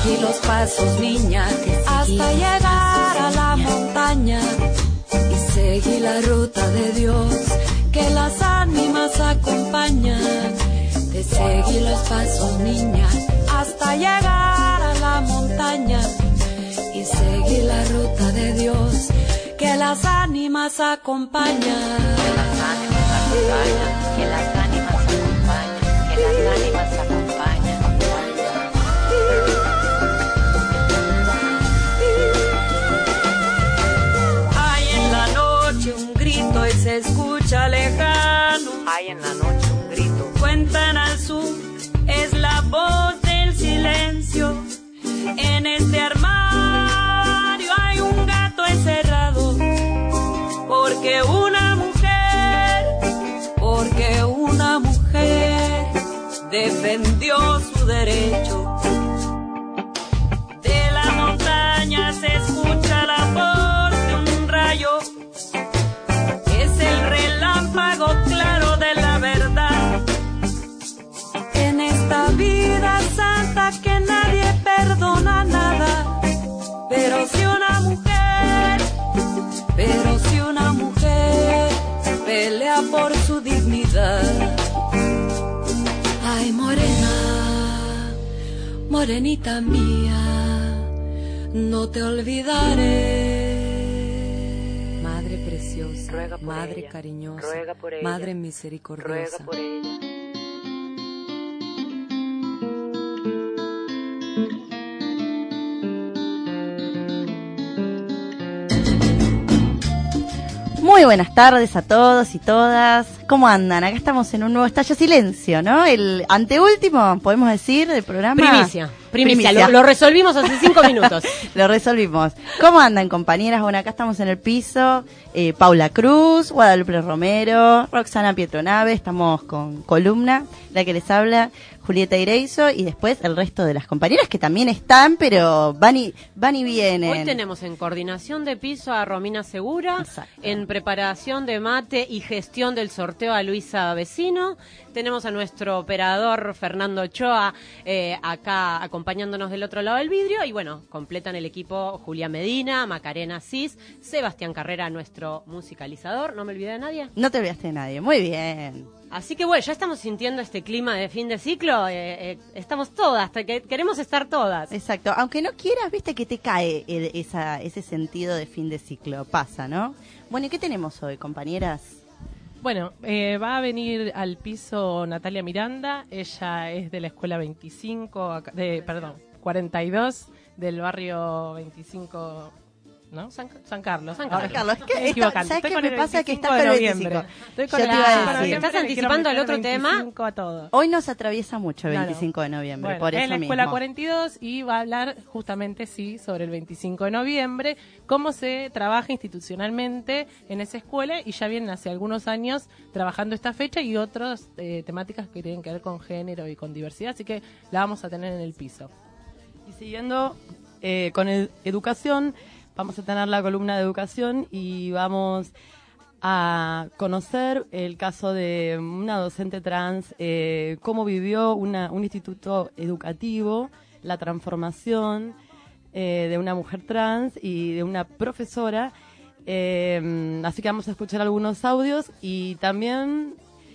seguí los pasos, niña, hasta llegar a la montaña. Y seguí la ruta de Dios, que las ánimas acompañan. Te seguí los pasos, niña, hasta llegar a la montaña. Y seguí la ruta de Dios, que las ánimas acompañan. Que las ánimas acompañan, que las ánimas acompañan, que las ánimas acompañan. Hay en la noche un grito y se escucha lejano. Hay en la noche un grito. Cuentan al sur, es la voz del silencio. En este armario hay un gato encerrado. Porque una mujer defendió su derecho. De la montaña se escucha la voz de un rayo. Es el relámpago claro de la verdad. En esta vida santa que nadie perdona nada. Pero si una mujer pelea por su dignidad. Ay, morena, morenita mía, no te olvidaré. Madre preciosa, Ruega por madre ella, cariñosa, ruega por ella, madre misericordiosa. ruega por ella. Muy buenas tardes a todos y todas. ¿Cómo andan? Acá estamos en un nuevo Estallo Silencio, ¿no? El anteúltimo, podemos decir, del programa. Primicia. Lo resolvimos hace 5 minutos. Lo resolvimos. ¿Cómo andan, compañeras? Bueno, acá estamos en el piso. Paula Cruz, Guadalupe Romero, Roxana Pietronave, estamos con columna, la que les habla, Julieta Ireizo, y después el resto de las compañeras que también están, pero van y vienen. Hoy tenemos en coordinación de piso a Romina Segura, Exacto. En preparación de mate y gestión del sorteo a Luisa Vecino. Tenemos a nuestro operador Fernando Ochoa acá acompañándonos del otro lado del vidrio. Y bueno, completan el equipo Julia Medina, Macarena Cis, Sebastián Carrera, nuestro musicalizador. ¿No me olvidé de nadie? No te olvidaste de nadie. Muy bien. Así que bueno, ya estamos sintiendo este clima de fin de ciclo. Estamos todas, hasta que queremos estar todas. Exacto. Aunque no quieras, viste que te cae ese sentido de fin de ciclo. Pasa, ¿no? Bueno, ¿y qué tenemos hoy, compañeras? Bueno, va a venir al piso Natalia Miranda. Ella es de la escuela 42 del barrio 25, ¿no? San Carlos. San Carlos. Es que equivocante. ¿sabes Estoy qué con me el pasa? Que 25 está de con el noviembre. 25. Estoy con Yo el te iba a 25 de decir. noviembre, Estás le quiero anticipando el meter otro tema. 25 a todo. Hoy nos atraviesa mucho el No, no. 25 de noviembre, Bueno, por eso en la mismo. escuela 42 y va a hablar justamente, sí, sobre el 25 de noviembre, cómo se trabaja institucionalmente en esa escuela, y ya vienen hace algunos años trabajando esta fecha y otras temáticas que tienen que ver con género y con diversidad, así que la vamos a tener en el piso. Y siguiendo con educación, vamos a tener la columna de educación y vamos a conocer el caso de una docente trans, cómo vivió un instituto educativo, la transformación de una mujer trans y de una profesora. Así que vamos a escuchar algunos audios y también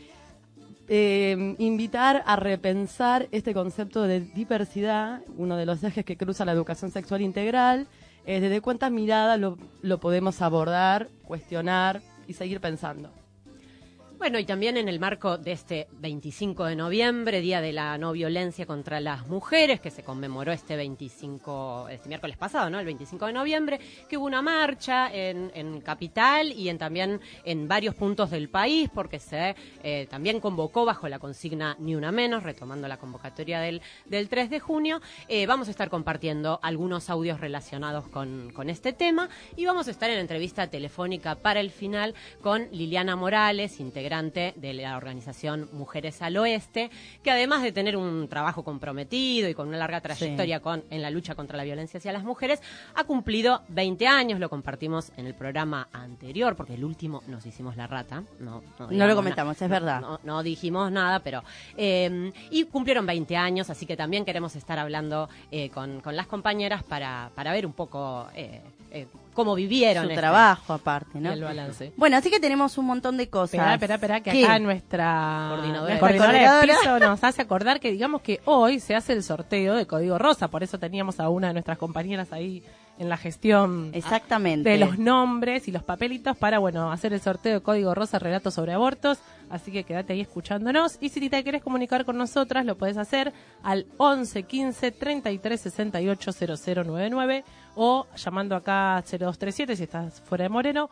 invitar a repensar este concepto de diversidad, uno de los ejes que cruza la educación sexual integral. Desde cuántas miradas lo podemos abordar, cuestionar y seguir pensando. Bueno, y también en el marco de este 25 de noviembre, Día de la No Violencia contra las Mujeres, que se conmemoró este miércoles pasado, ¿no? El 25 de noviembre, que hubo una marcha en Capital y también en varios puntos del país, porque se también convocó bajo la consigna Ni Una Menos, retomando la convocatoria del 3 de junio. Vamos a estar compartiendo algunos audios relacionados con este tema y vamos a estar en entrevista telefónica para el final con Liliana Morales, integrante integrante de la organización Mujeres al Oeste, que además de tener un trabajo comprometido y con una larga trayectoria en la lucha contra la violencia hacia las mujeres, ha cumplido 20 años, lo compartimos en el programa anterior, porque el último nos hicimos la rata. No lo comentamos, es verdad. No dijimos nada, pero... y cumplieron 20 años, así que también queremos estar hablando con las compañeras para ver un poco cómo vivieron su trabajo aparte, ¿no? El balance. Bueno, así que tenemos un montón de cosas. Espera, que ¿Qué? acá coordinadora coordinadora de piso nos hace acordar que digamos que hoy se hace el sorteo de Código Rosa, por eso teníamos a una de nuestras compañeras ahí en la gestión exactamente de los nombres y los papelitos para, bueno, hacer el sorteo de Código Rosa, relatos sobre abortos, así que quédate ahí escuchándonos, y si te querés comunicar con nosotras lo podés hacer al 11 15 33 68 0099 o llamando acá 0237 si estás fuera de Moreno,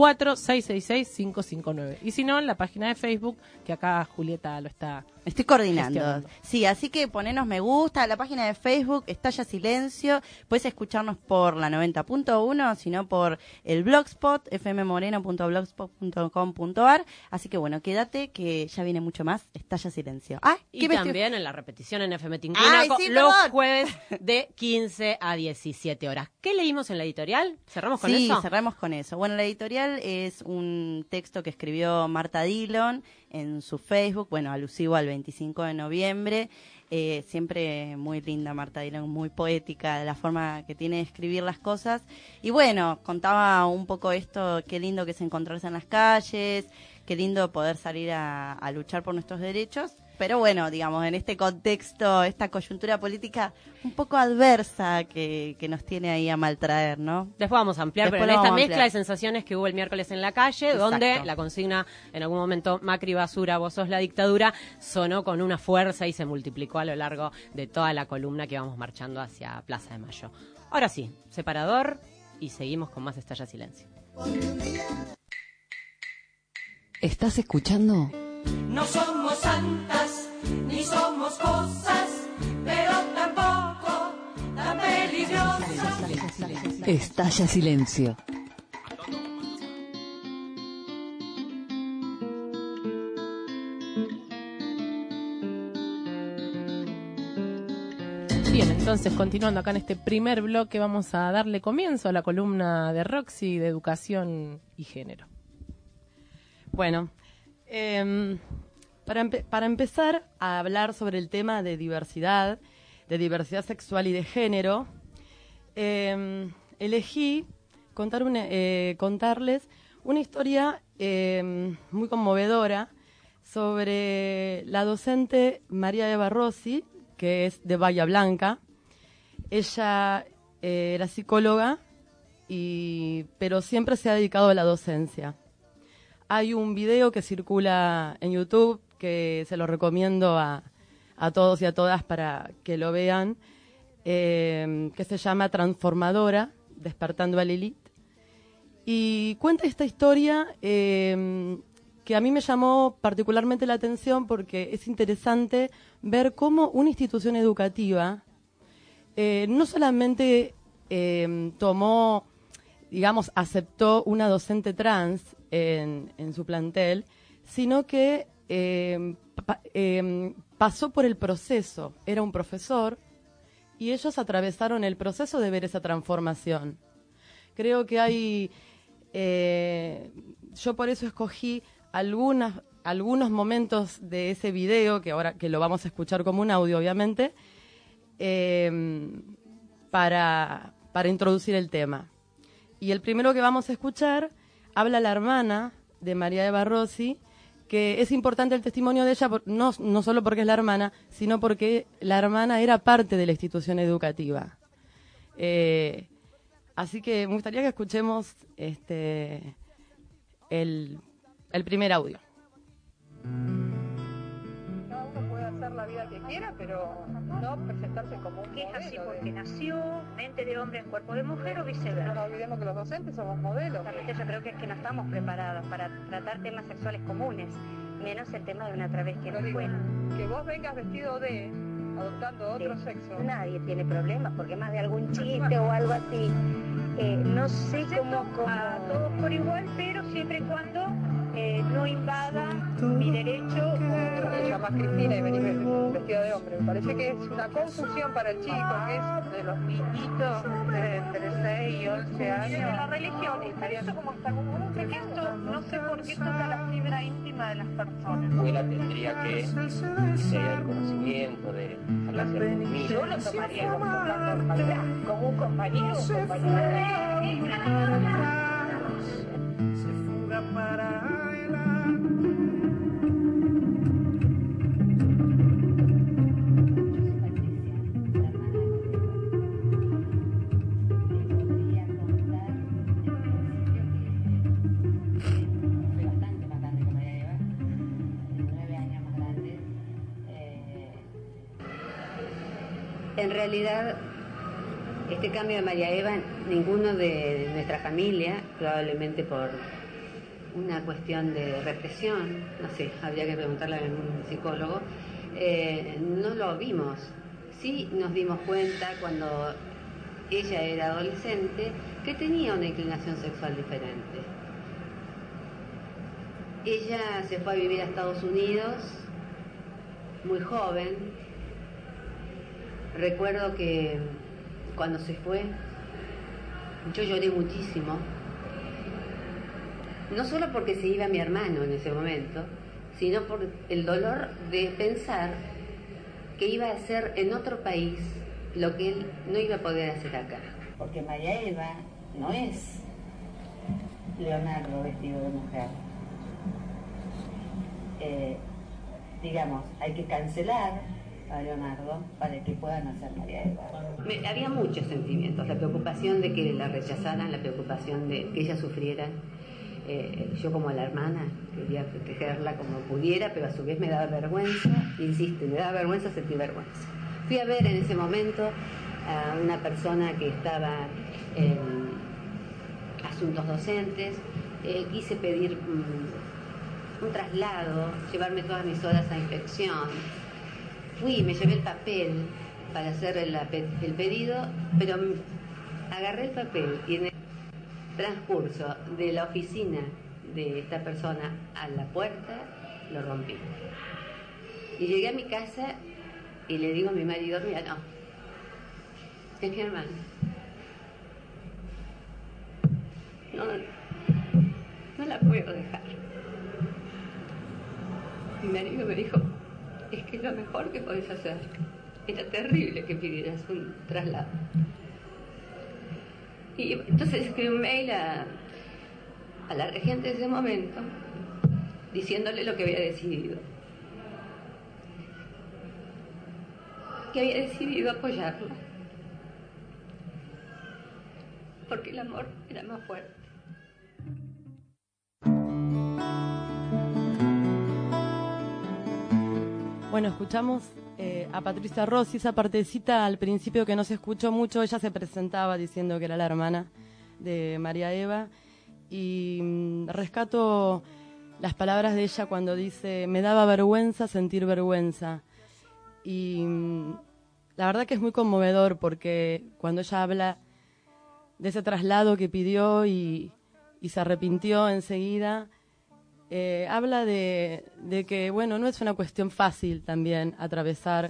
4666-559. Y si no, en la página de Facebook, que acá Julieta lo está estoy coordinando. gestionando. Sí, así que ponenos me gusta, la página de Facebook, Estalla Silencio, puedes escucharnos por la 90.1, sino por el blogspot, fmmoreno.blogspot.com.ar, así que bueno, quédate que ya viene mucho más, Estalla Silencio. Y también en la repetición en FM Tincunaco, sí, los perdón. jueves de 15 a 17 horas. ¿Qué leímos en la editorial? ¿Cerramos con eso? Sí, cerramos con eso. Bueno, la editorial es un texto que escribió Marta Dillon en su Facebook, bueno, alusivo al 25 de noviembre. Siempre muy linda Marta Dillon, muy poética de la forma que tiene de escribir las cosas. Y bueno, contaba un poco esto, qué lindo que es encontrarse en las calles, qué lindo poder salir a luchar por nuestros derechos. Pero bueno, digamos, en este contexto, esta coyuntura política un poco adversa que nos tiene ahí a maltraer, ¿no? Después vamos a ampliar, Después pero en lo esta vamos a mezcla ampliar. de sensaciones que hubo el miércoles en la calle, Exacto. donde la consigna, en algún momento, Macri basura, vos sos la dictadura, sonó con una fuerza y se multiplicó a lo largo de toda la columna que íbamos marchando hacia Plaza de Mayo. Ahora sí, separador y seguimos con más Estalla Silencio. ¿Estás escuchando? No somos santas, ni somos cosas, pero tampoco tan peligrosas. Estalla Silencio. Bien, entonces continuando acá en este primer bloque vamos a darle comienzo a la columna de Roxy de Educación y Género. Bueno, para empezar a hablar sobre el tema de diversidad sexual y de género, elegí contarles una historia muy conmovedora sobre la docente María Eva Rossi, que es de Bahía Blanca. Ella era psicóloga, pero siempre se ha dedicado a la docencia. Hay un video que circula en YouTube que se lo recomiendo a todos y a todas para que lo vean, que se llama Transformadora, Despertando a Lilith. Y cuenta esta historia que a mí me llamó particularmente la atención porque es interesante ver cómo una institución educativa no solamente aceptó una docente trans en su plantel, sino que pasó por el proceso. Era un profesor y ellos atravesaron el proceso de ver esa transformación. Creo que hay... yo por eso escogí algunos momentos de ese video, que ahora que lo vamos a escuchar como un audio, obviamente, para introducir el tema. Y el primero que vamos a escuchar habla la hermana de María Eva Rossi, que es importante el testimonio de ella, no solo porque es la hermana, sino porque la hermana era parte de la institución educativa. Así que me gustaría que escuchemos el primer audio. Cada uno puede hacer la vida que quiera, pero no presentarse como un Que es así modelo porque de... nació mente de hombre en cuerpo de mujer o No viceversa. nos olvidemos que los docentes somos modelos. Realmente yo creo que es que no estamos preparados para tratar temas sexuales comunes, menos el tema de una travesti en la Pero digo, escuela. que vos vengas vestido adoptando otro sexo. Nadie tiene problemas porque más de algún chiste o algo así. No sé cómo a todos por igual, pero siempre y cuando no invada mi derecho. Se llama Cristina y venís vestida de hombre. Me parece que es una confusión para el chico, que es De los niñitos de entre 6 y 11 años. de la religión. Y eso como está como Porque esto, no sé por qué toca la fibra íntima de las personas. La escuela tendría que, si hay el conocimiento de hablarse conmigo. Yo lo tomaría como una normalidad, como un compañero, un compañero. Se fuga para En realidad, este cambio de María Eva, ninguno de nuestra familia, probablemente por una cuestión de represión, no sé, habría que preguntarle a un psicólogo, no lo vimos. Sí nos dimos cuenta cuando ella era adolescente que tenía una inclinación sexual diferente. Ella se fue a vivir a Estados Unidos muy joven. Recuerdo que cuando se fue, yo lloré muchísimo, no solo porque se iba mi hermano en ese momento, sino por el dolor de pensar que iba a hacer en otro país lo que él no iba a poder hacer acá. Porque María Eva no es Leonardo vestido de mujer. Digamos, hay que cancelar a Leonardo para que puedan hacer María Eva. Había muchos sentimientos, la preocupación de que la rechazaran, la preocupación de que ella sufriera. Yo como la hermana quería protegerla como pudiera, pero a su vez me daba vergüenza, insisto, me daba vergüenza sentir vergüenza. Fui a ver en ese momento a una persona que estaba en asuntos docentes, quise pedir un traslado, llevarme todas mis horas a inspección. Fui, me llevé el papel para hacer el pedido, pero agarré el papel y en el transcurso de la oficina de esta persona a la puerta, lo rompí. Y llegué a mi casa y le digo a mi marido, mira, no, es mi hermano. No la puedo dejar. Mi marido me dijo, es que es lo mejor que podés hacer. Era terrible que pidieras un traslado. Y entonces escribí un mail a la regente de ese momento, diciéndole lo que había decidido. Que había decidido apoyarla. Porque el amor era más fuerte. Bueno, escuchamos a Patricia Rossi, esa partecita al principio que no se escuchó mucho. Ella se presentaba diciendo que era la hermana de María Eva y rescato las palabras de ella cuando dice, me daba vergüenza sentir vergüenza. Y la verdad que es muy conmovedor porque cuando ella habla de ese traslado que pidió y se arrepintió enseguida, habla de que, bueno, no es una cuestión fácil también atravesar,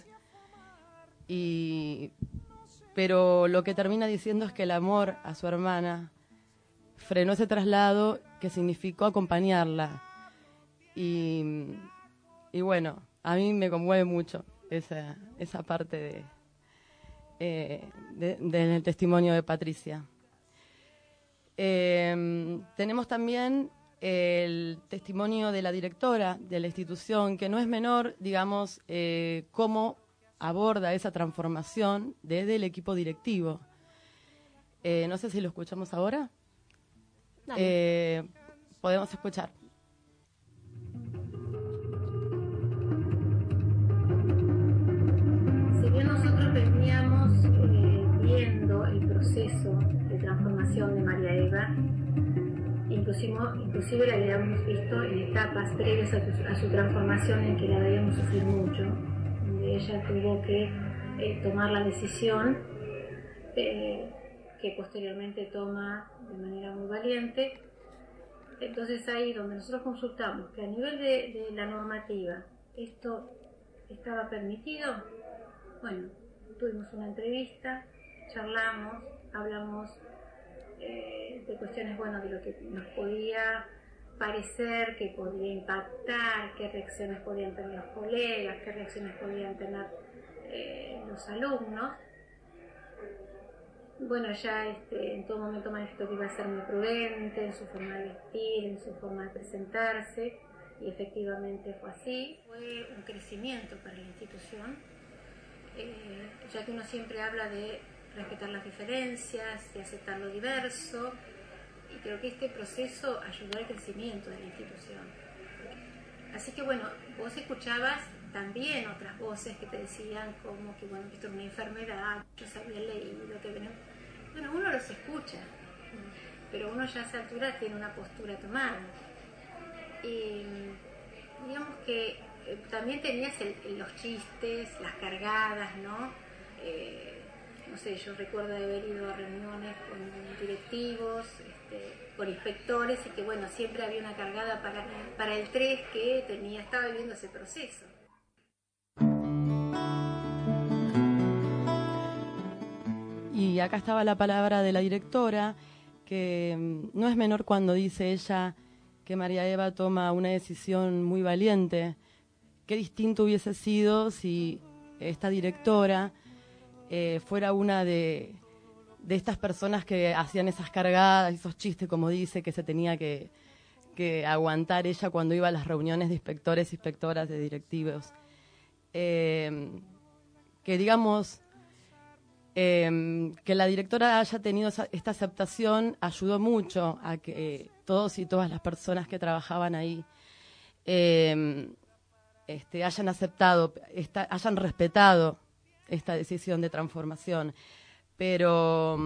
pero lo que termina diciendo es que el amor a su hermana frenó ese traslado que significó acompañarla. Y bueno, a mí me conmueve mucho esa parte del testimonio de Patricia. Tenemos también el testimonio de la directora de la institución, que no es menor, digamos, cómo aborda esa transformación desde el equipo directivo. No sé si lo escuchamos ahora. Podemos escuchar. Si bien nosotros veníamos viendo el proceso de transformación de María Eva, inclusive la habíamos visto en etapas previas a su transformación en que la debíamos sufrir mucho, donde ella tuvo que tomar la decisión que posteriormente toma de manera muy valiente Entonces ahí donde nosotros consultamos que a nivel de la normativa esto estaba permitido, bueno, tuvimos una entrevista, charlamos, hablamos de cuestiones, bueno, de lo que nos podía parecer, que podía impactar, qué reacciones podían tener los colegas, qué reacciones podían tener los alumnos. Bueno, ella en todo momento manifestó que iba a ser muy prudente en su forma de vestir, en su forma de presentarse, y efectivamente fue así. Fue un crecimiento para la institución, ya que uno siempre habla de respetar las diferencias, de aceptar lo diverso, y creo que este proceso ayudó al crecimiento de la institución. Así que bueno, vos escuchabas también otras voces que te decían como que bueno, que esto era una enfermedad, que se había leído, que venía... Bueno, uno los escucha, pero uno ya a esa altura tiene una postura tomada. Y digamos que también tenías los chistes, las cargadas, ¿no? No sé, yo recuerdo de haber ido a reuniones con directivos, con inspectores, y que bueno, siempre había una cargada para el 3 que estaba viviendo ese proceso. Y acá estaba la palabra de la directora, que no es menor cuando dice ella que María Eva toma una decisión muy valiente. Qué distinto hubiese sido si esta directora fuera una de estas personas que hacían esas cargadas, esos chistes, como dice, que se tenía que aguantar ella cuando iba a las reuniones de inspectores, inspectoras, de directivos. Que digamos, que la directora haya tenido esta aceptación ayudó mucho a que todos y todas las personas que trabajaban ahí hayan aceptado, hayan respetado esta decisión de transformación. Pero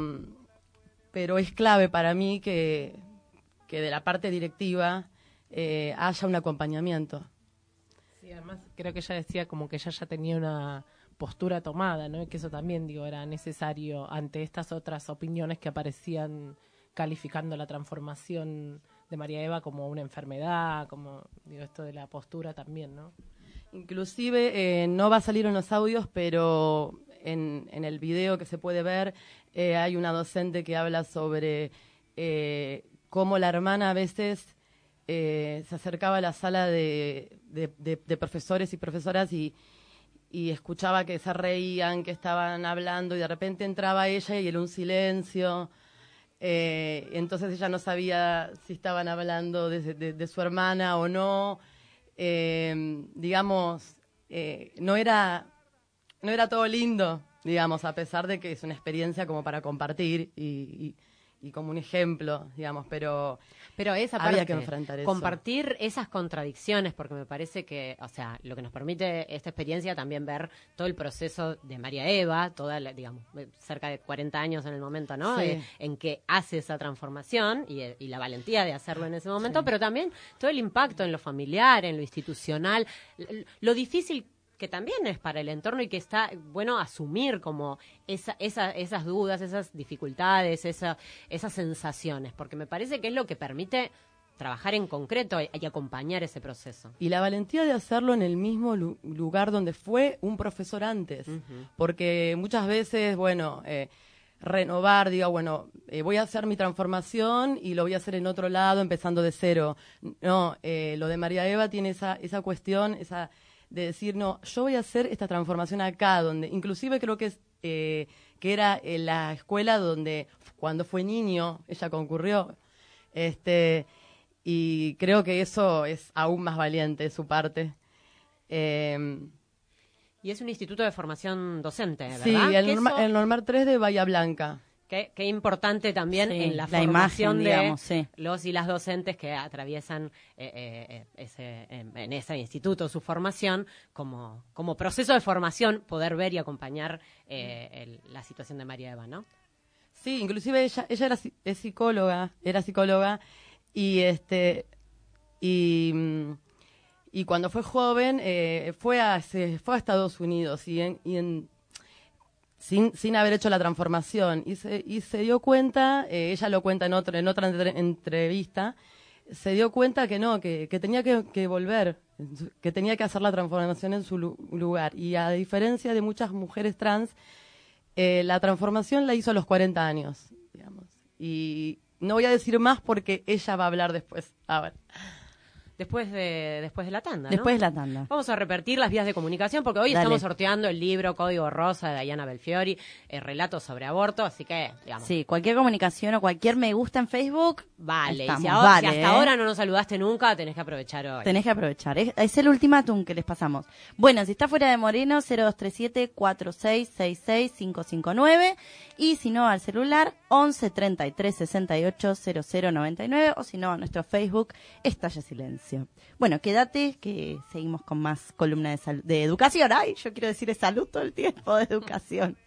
es clave para mí que de la parte directiva haya un acompañamiento. Sí, además creo que ella decía como que ella ya tenía una postura tomada, ¿no? Y que eso también, era necesario ante estas otras opiniones que aparecían calificando la transformación de María Eva como una enfermedad, como, esto de la postura también, ¿no? Inclusive, no va a salir en los audios, pero en el video que se puede ver, hay una docente que habla sobre cómo la hermana a veces se acercaba a la sala de profesores y profesoras y escuchaba que se reían, que estaban hablando, y de repente entraba ella y era un silencio. Entonces ella no sabía si estaban hablando de su hermana o no. Digamos, no era todo lindo, digamos, a pesar de que es una experiencia como para compartir y como un ejemplo, digamos, pero esa había parte, que enfrentar eso. Compartir esas contradicciones, porque me parece que, o sea, lo que nos permite esta experiencia también ver todo el proceso de María Eva, digamos, cerca de 40 años en el momento, ¿no? Sí. En que hace esa transformación y la valentía de hacerlo en ese momento, sí. Pero también todo el impacto en lo familiar, en lo institucional, lo difícil que también es para el entorno y que está bueno asumir como esas dudas, esas dificultades, esas sensaciones, porque me parece que es lo que permite trabajar en concreto y acompañar ese proceso. Y la valentía de hacerlo en el mismo lugar donde fue un profesor antes, porque muchas veces, renovar, voy a hacer mi transformación y lo voy a hacer en otro lado, empezando de cero. No, lo de María Eva tiene esa cuestión, de decir, no, yo voy a hacer esta transformación acá, donde inclusive creo que era en la escuela donde cuando fue niño ella concurrió, y creo que eso es aún más valiente de su parte. Y es un instituto de formación docente, ¿verdad? Sí, el Normar 3 de Bahía Blanca. Qué importante también en la formación imagen, de los y las docentes que atraviesan en ese instituto su formación, como proceso de formación, poder ver y acompañar la situación de María Eva, ¿no? Sí, inclusive ella era psicóloga y cuando fue joven fue a Estados Unidos sin haber hecho la transformación y se dio cuenta, ella lo cuenta en otra entrevista, se dio cuenta que no, que tenía que volver, que tenía que hacer la transformación en su lugar. Y a diferencia de muchas mujeres trans, la transformación la hizo a los 40 años, digamos. Y no voy a decir más porque ella va a hablar después. A ver. Después de la tanda, ¿no? Después de la tanda. Vamos a repetir las vías de comunicación porque hoy Dale. estamos sorteando el libro Código Rosa de Diana Belfiori, relatos sobre aborto, así que, digamos. Sí, cualquier comunicación o cualquier me gusta en Facebook, Vale, estamos, si hasta ahora no nos saludaste nunca, tenés que aprovechar hoy. Tenés que aprovechar. Es el ultimátum que les pasamos. Bueno, si está fuera de Moreno, 0237-4666-559. Y si no, al celular, 11 33 68 0099. O si no, a nuestro Facebook, Estalla Silencio. Bueno, quédate que seguimos con más columna de educación. Ay, yo quiero decir de salud todo el tiempo, de educación.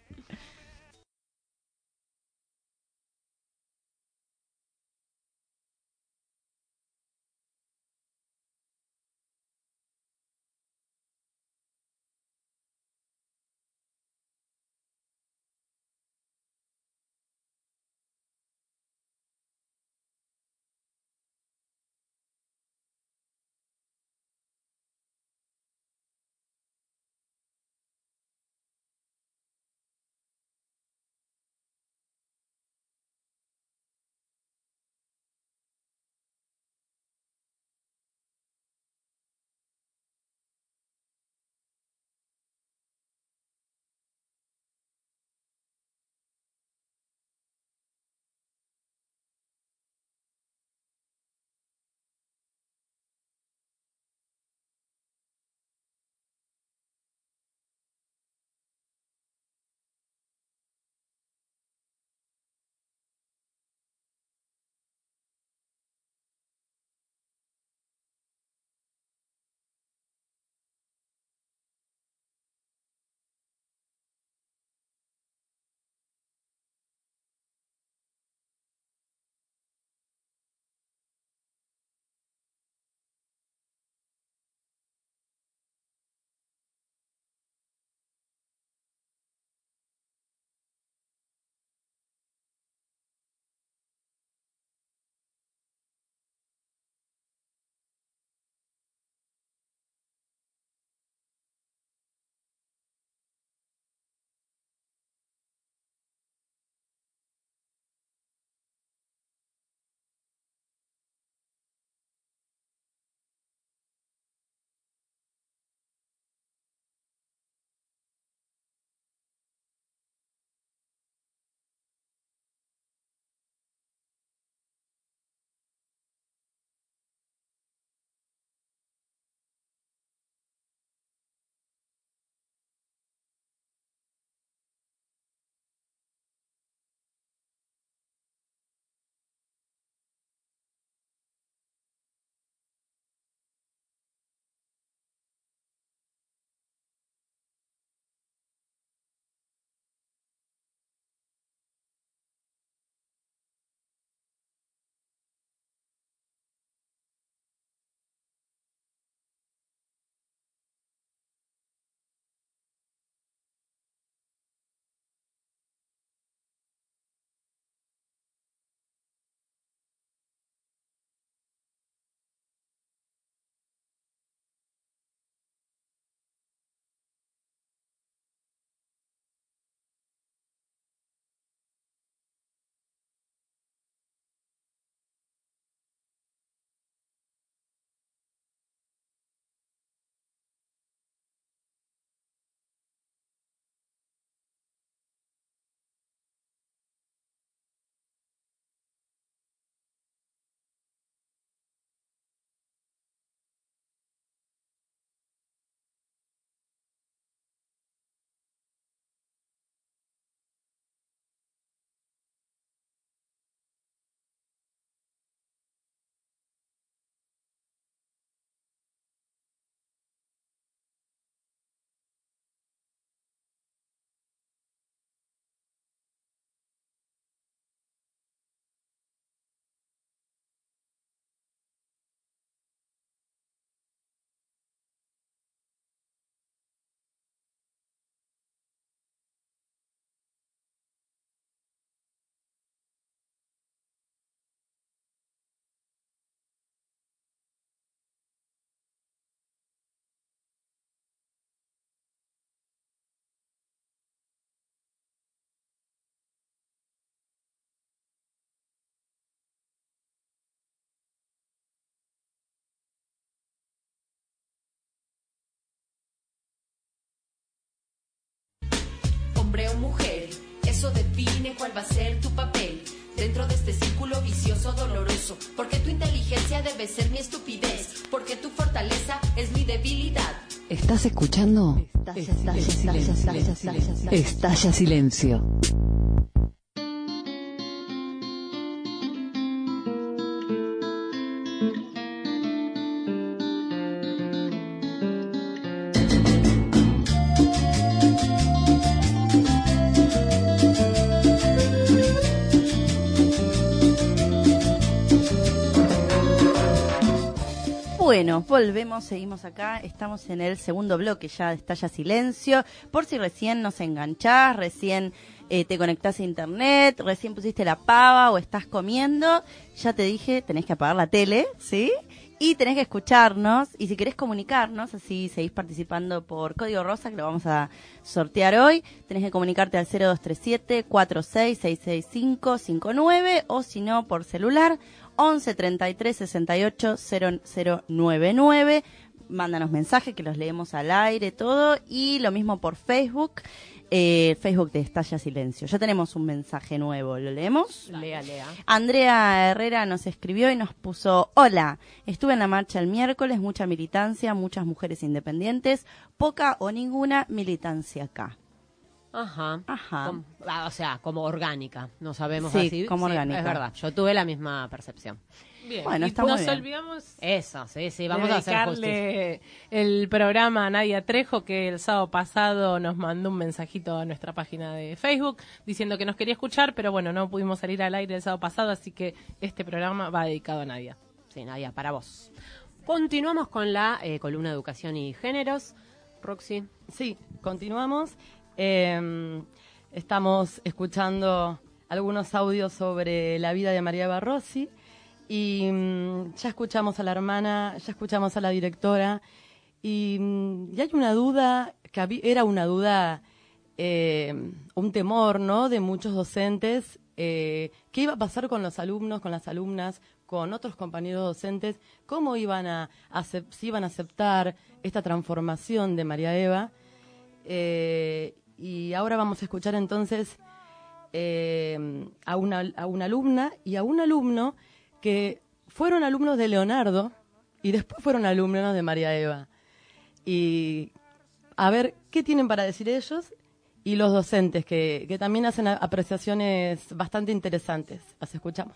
hombre o mujer. Eso define cuál va a ser tu papel dentro de este círculo vicioso doloroso. Porque tu inteligencia debe ser mi estupidez, porque tu fortaleza es mi debilidad. ¿Estás escuchando? Estalla Silencio. Bueno, volvemos, seguimos acá, estamos en el segundo bloque ya de Estalla Silencio. Por si recién nos enganchás, recién te conectás a internet, recién pusiste la pava o estás comiendo, ya te dije, tenés que apagar la tele, ¿sí? Y tenés que escucharnos, y si querés comunicarnos, así seguís participando por Código Rosa, que lo vamos a sortear hoy, tenés que comunicarte al 0237-466659, o si no, por celular, 11 33 68 0099. Mándanos mensajes que los leemos al aire, todo, y lo mismo por Facebook, Facebook de Estalla Silencio. Ya tenemos un mensaje nuevo, ¿lo leemos? Lea. Andrea Herrera nos escribió y nos puso: hola, estuve en la marcha el miércoles, mucha militancia, muchas mujeres independientes, poca o ninguna militancia acá. Ajá. O sea, como orgánica, no sabemos sí, así. Como orgánica. Es verdad, yo tuve la misma percepción. Bien, bueno, y está muy nos bien. olvidamos eso, sí, vamos a hacer justicia. El programa a Nadia Trejo, que el sábado pasado nos mandó un mensajito a nuestra página de Facebook diciendo que nos quería escuchar, pero bueno, no pudimos salir al aire el sábado pasado, así que este programa va dedicado a Nadia. Sí, Nadia, para vos. Continuamos con la columna de Educación y Géneros. Roxy. Sí, continuamos. Estamos escuchando algunos audios sobre la vida de María Eva Rossi y ya escuchamos a la hermana, ya escuchamos a la directora y hay una duda, era una duda, un temor, ¿no?, de muchos docentes, qué iba a pasar con los alumnos, con las alumnas, con otros compañeros docentes, cómo iban si iban a aceptar esta transformación de María Eva. Y ahora vamos a escuchar entonces a una alumna y a un alumno que fueron alumnos de Leonardo y después fueron alumnos de María Eva. Y a ver qué tienen para decir ellos y los docentes que también hacen apreciaciones bastante interesantes. Las escuchamos.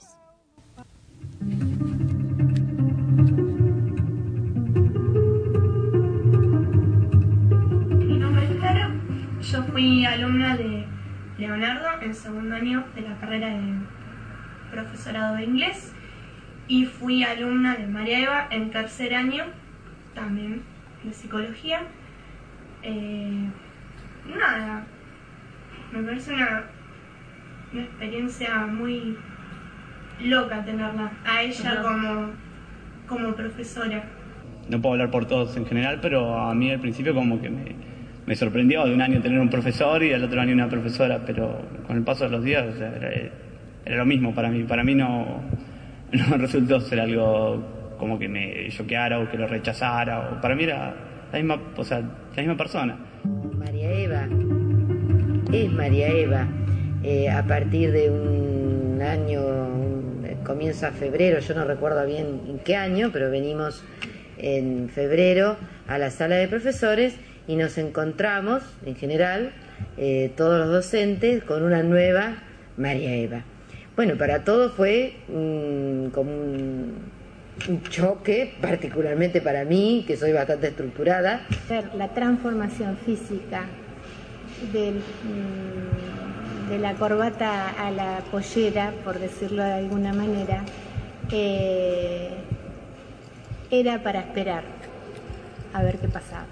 Yo fui alumna de Leonardo en segundo año de la carrera de profesorado de inglés y fui alumna de María Eva en tercer año también de psicología. Nada, me parece una experiencia muy loca tenerla a ella como profesora. No puedo hablar por todos en general, pero a mí al principio como que me sorprendió de un año tener un profesor y al otro año una profesora, pero con el paso de los días, o sea, era lo mismo para mí. Para mí no resultó ser algo como que me choqueara o que lo rechazara. O para mí era la misma persona. María Eva es María Eva. A partir de un año, comienza febrero, yo no recuerdo bien en qué año, pero venimos en febrero a la sala de profesores y nos encontramos, en general, todos los docentes con una nueva María Eva. Bueno, para todos fue como un choque, particularmente para mí, que soy bastante estructurada. La transformación física de la corbata a la pollera, por decirlo de alguna manera, era para esperar a ver qué pasaba.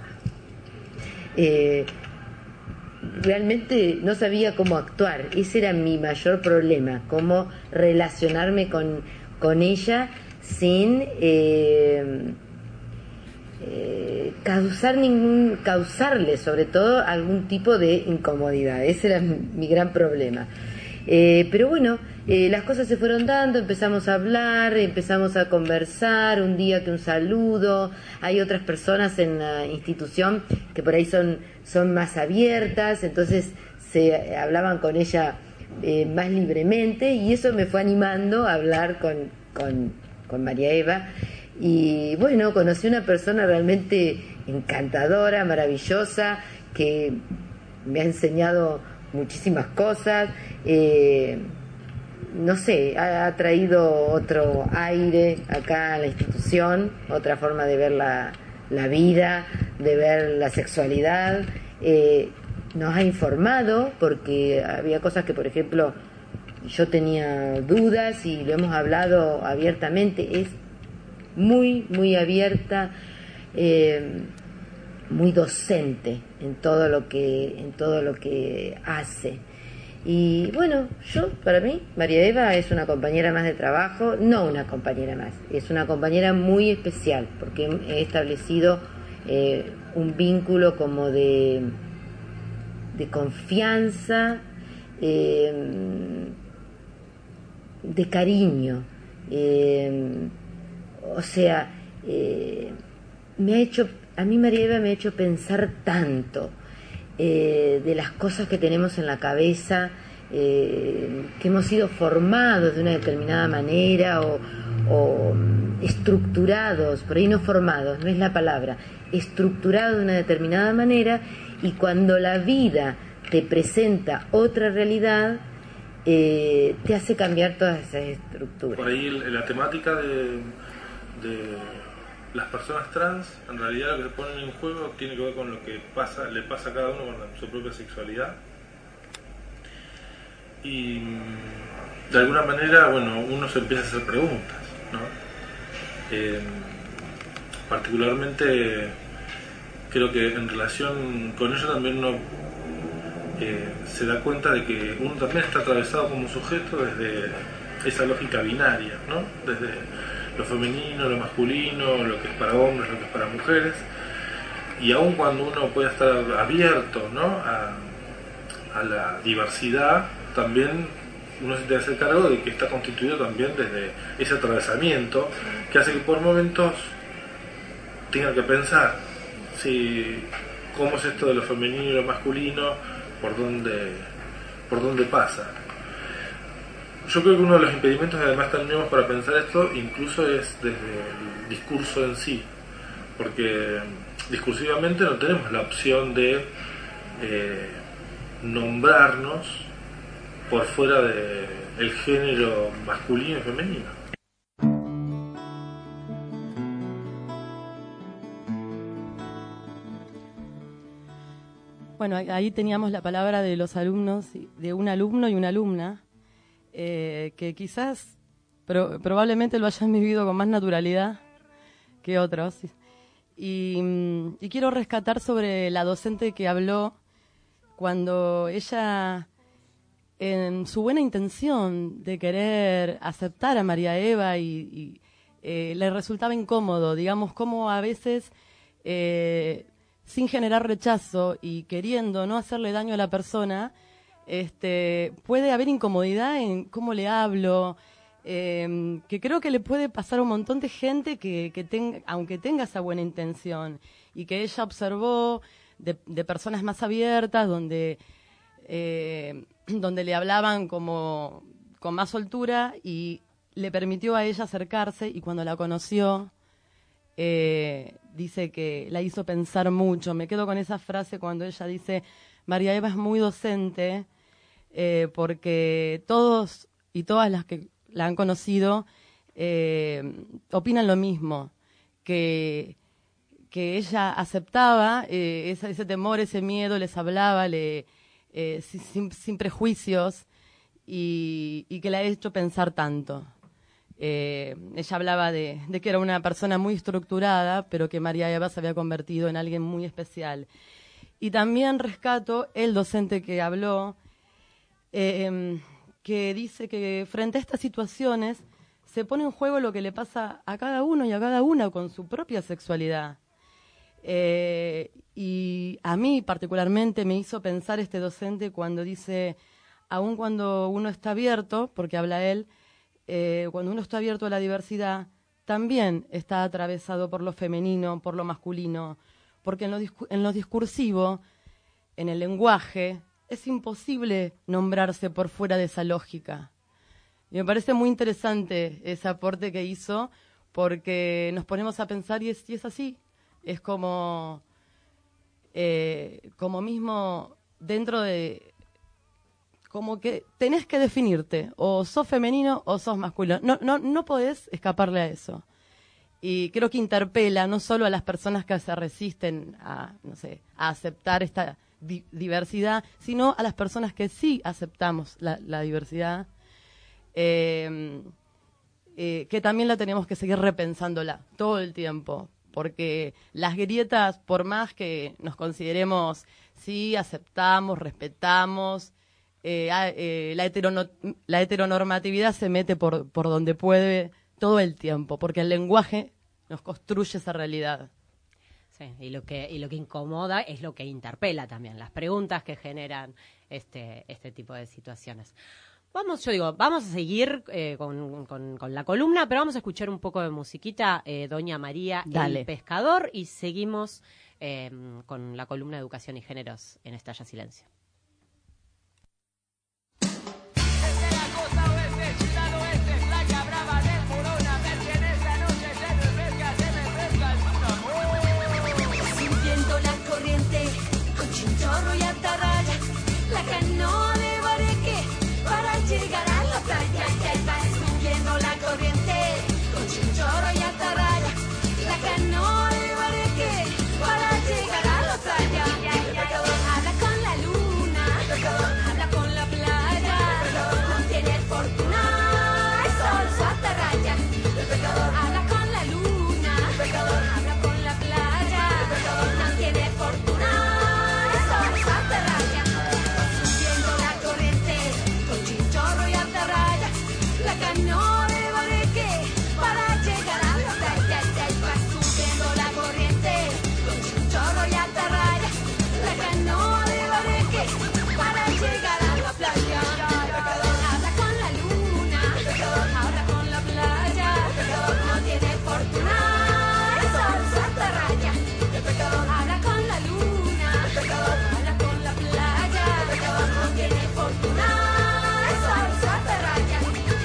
Realmente no sabía cómo actuar, ese era mi mayor problema, cómo relacionarme con ella sin causarle sobre todo algún tipo de incomodidad. Ese era mi gran problema. Pero bueno, las cosas se fueron dando, empezamos a hablar, empezamos a conversar, un día que un saludo. Hay otras personas en la institución que por ahí son más abiertas, entonces se hablaban con ella más libremente, y eso me fue animando a hablar con María Eva. Y bueno, conocí una persona realmente encantadora, maravillosa, que me ha enseñado muchísimas cosas, no sé, ha traído otro aire acá a la institución, otra forma de ver la vida, de ver la sexualidad, nos ha informado, porque había cosas que, por ejemplo, yo tenía dudas y lo hemos hablado abiertamente. Es muy, muy abierta, muy docente en todo lo que hace. Y bueno, para mí, María Eva es una compañera más de trabajo, no una compañera más, es una compañera muy especial, porque he establecido un vínculo como de confianza, de cariño, o sea, a mí María Eva me ha hecho pensar tanto de las cosas que tenemos en la cabeza, que hemos sido formados de una determinada manera o estructurados, por ahí no formados, no es la palabra, estructurados de una determinada manera, y cuando la vida te presenta otra realidad, te hace cambiar todas esas estructuras. Por ahí la temática de las personas trans, en realidad lo que se ponen en juego tiene que ver con lo que le pasa a cada uno con su propia sexualidad. Y de alguna manera, bueno, uno se empieza a hacer preguntas, ¿no? Particularmente creo que en relación con ello también uno se da cuenta de que uno también está atravesado como sujeto desde esa lógica binaria, ¿no? Desde lo femenino, lo masculino, lo que es para hombres, lo que es para mujeres, y aun cuando uno pueda estar abierto, ¿no?, a la diversidad, también uno se tiene que hacer cargo de que está constituido también desde ese atravesamiento que hace que por momentos tenga que pensar cómo es esto de lo femenino y lo masculino, por dónde pasa. Yo creo que uno de los impedimentos que además tenemos para pensar esto incluso es desde el discurso en sí, porque discursivamente no tenemos la opción de nombrarnos por fuera del género masculino y femenino. Bueno, ahí teníamos la palabra de los alumnos, de un alumno y una alumna, que quizás probablemente lo hayan vivido con más naturalidad que otros. Y quiero rescatar sobre la docente que habló cuando ella, en su buena intención de querer aceptar a María Eva, y le resultaba incómodo, digamos, como a veces, sin generar rechazo y queriendo no hacerle daño a la persona, puede haber incomodidad en cómo le hablo, que creo que le puede pasar a un montón de gente aunque tenga esa buena intención, y que ella observó de personas más abiertas, donde le hablaban como con más soltura, y le permitió a ella acercarse, y cuando la conoció, dice que la hizo pensar mucho. Me quedo con esa frase cuando ella dice: María Eva es muy docente, porque todos y todas las que la han conocido opinan lo mismo, que ella aceptaba ese temor, ese miedo, les hablaba sin prejuicios, y que la ha hecho pensar tanto. Ella hablaba de que era una persona muy estructurada, pero que María Eva se había convertido en alguien muy especial. Y también rescato el docente que habló, que dice que frente a estas situaciones se pone en juego lo que le pasa a cada uno y a cada una con su propia sexualidad. Y a mí particularmente me hizo pensar este docente cuando dice: aun cuando uno está abierto, porque habla él, cuando uno está abierto a la diversidad, también está atravesado por lo femenino, por lo masculino, porque en lo discursivo, en el lenguaje, es imposible nombrarse por fuera de esa lógica. Y me parece muy interesante ese aporte que hizo, porque nos ponemos a pensar y es así. Es como mismo dentro de... como que tenés que definirte, o sos femenino o sos masculino. No podés escaparle a eso. Y creo que interpela no solo a las personas que se resisten a aceptar esta diversidad, sino a las personas que sí aceptamos la diversidad, que también la tenemos que seguir repensándola todo el tiempo. Porque las grietas, por más que nos consideremos, sí, aceptamos, respetamos, la heteronormatividad se mete por donde puede todo el tiempo, porque el lenguaje nos construye esa realidad. Sí, y lo que incomoda es lo que interpela también, las preguntas que generan este tipo de situaciones. Vamos a seguir con la columna, pero vamos a escuchar un poco de musiquita, Doña María, Dale. El Pescador, y seguimos con la columna de Educación y Géneros en Estalla Silencio. Sintiendo la corriente con chinchorro y atarraya, la canoa de Bareque para llegar a la playa. Ya va subiendo la corriente con chinchorro y atarraya, la canoa de Bareque para llegar a la playa. El pescador habla con la luna, el pescador habla con la playa, no tiene fortuna, es solo su atarraya. El pescador habla con la luna, el pescador habla con la playa, el pescador no tiene fortuna, es solo su atarraya. Subiendo la corriente con chinchorro y atarraya, la canoa de Bareque para llegar a la playa. Ya va subiendo la corriente con chinchorro y atarraya, la canoa de Bareque para llegar a la playa. El pescador habla con la luna, el pescador habla con la playa, el pescador no tiene fortuna, es solo su atarraya. El pescador habla con la luna, el pescador habla con la playa, el pescador no tiene fortuna, es solo su atarraya.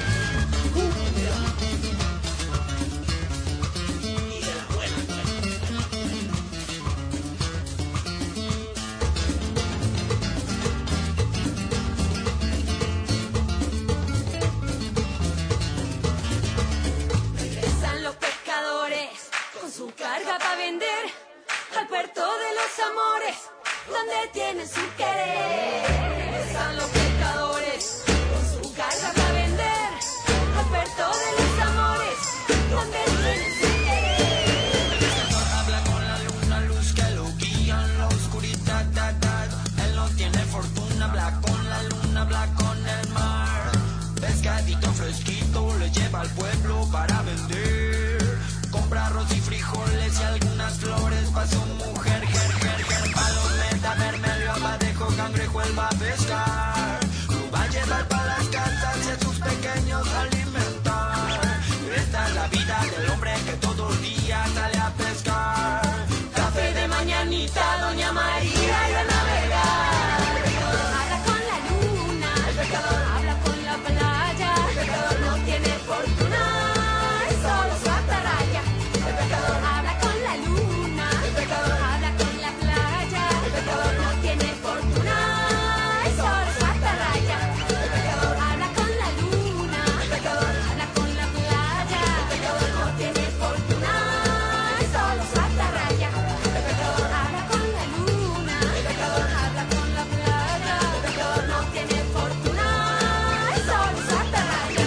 Regresan los pescadores con su carga para vender al puerto de los amores, donde tienen su querer. Regresan los pescadores con su carga para vender al puerto de los amores, donde tienen su querer. El pescador habla con la luna, luz que lo guía en la oscuridad. Él no tiene fortuna, habla con la luna, habla con el mar. Pescadito fresquito le lleva al pueblo para vender. Compra arroz y frijoles y algunas flores para su mujer. Palometa, mermelio, abadejo, cangrejo, él va a pescar. Lo va a llevar para las casas y a sus pequeños alimentar. Esta es la vida del hombre que todo el día sale a pescar. Café de mañanita, Doña María iba a navegar. El pescador habla con la luna, el pescador habla con la playa, el pescador no tiene fortuna, es solo su atarraya. El pescador habla con la luna, el pescador habla con la playa, el pescador no tiene fortuna, es solo su atarraya. El pescador habla con la luna, el pescador habla con la playa, el pescador no tiene fortuna, es solo su atarraya. El pescador habla con la luna, el pescador habla con la playa, el pescador no tiene fortuna, es solo su atarraya.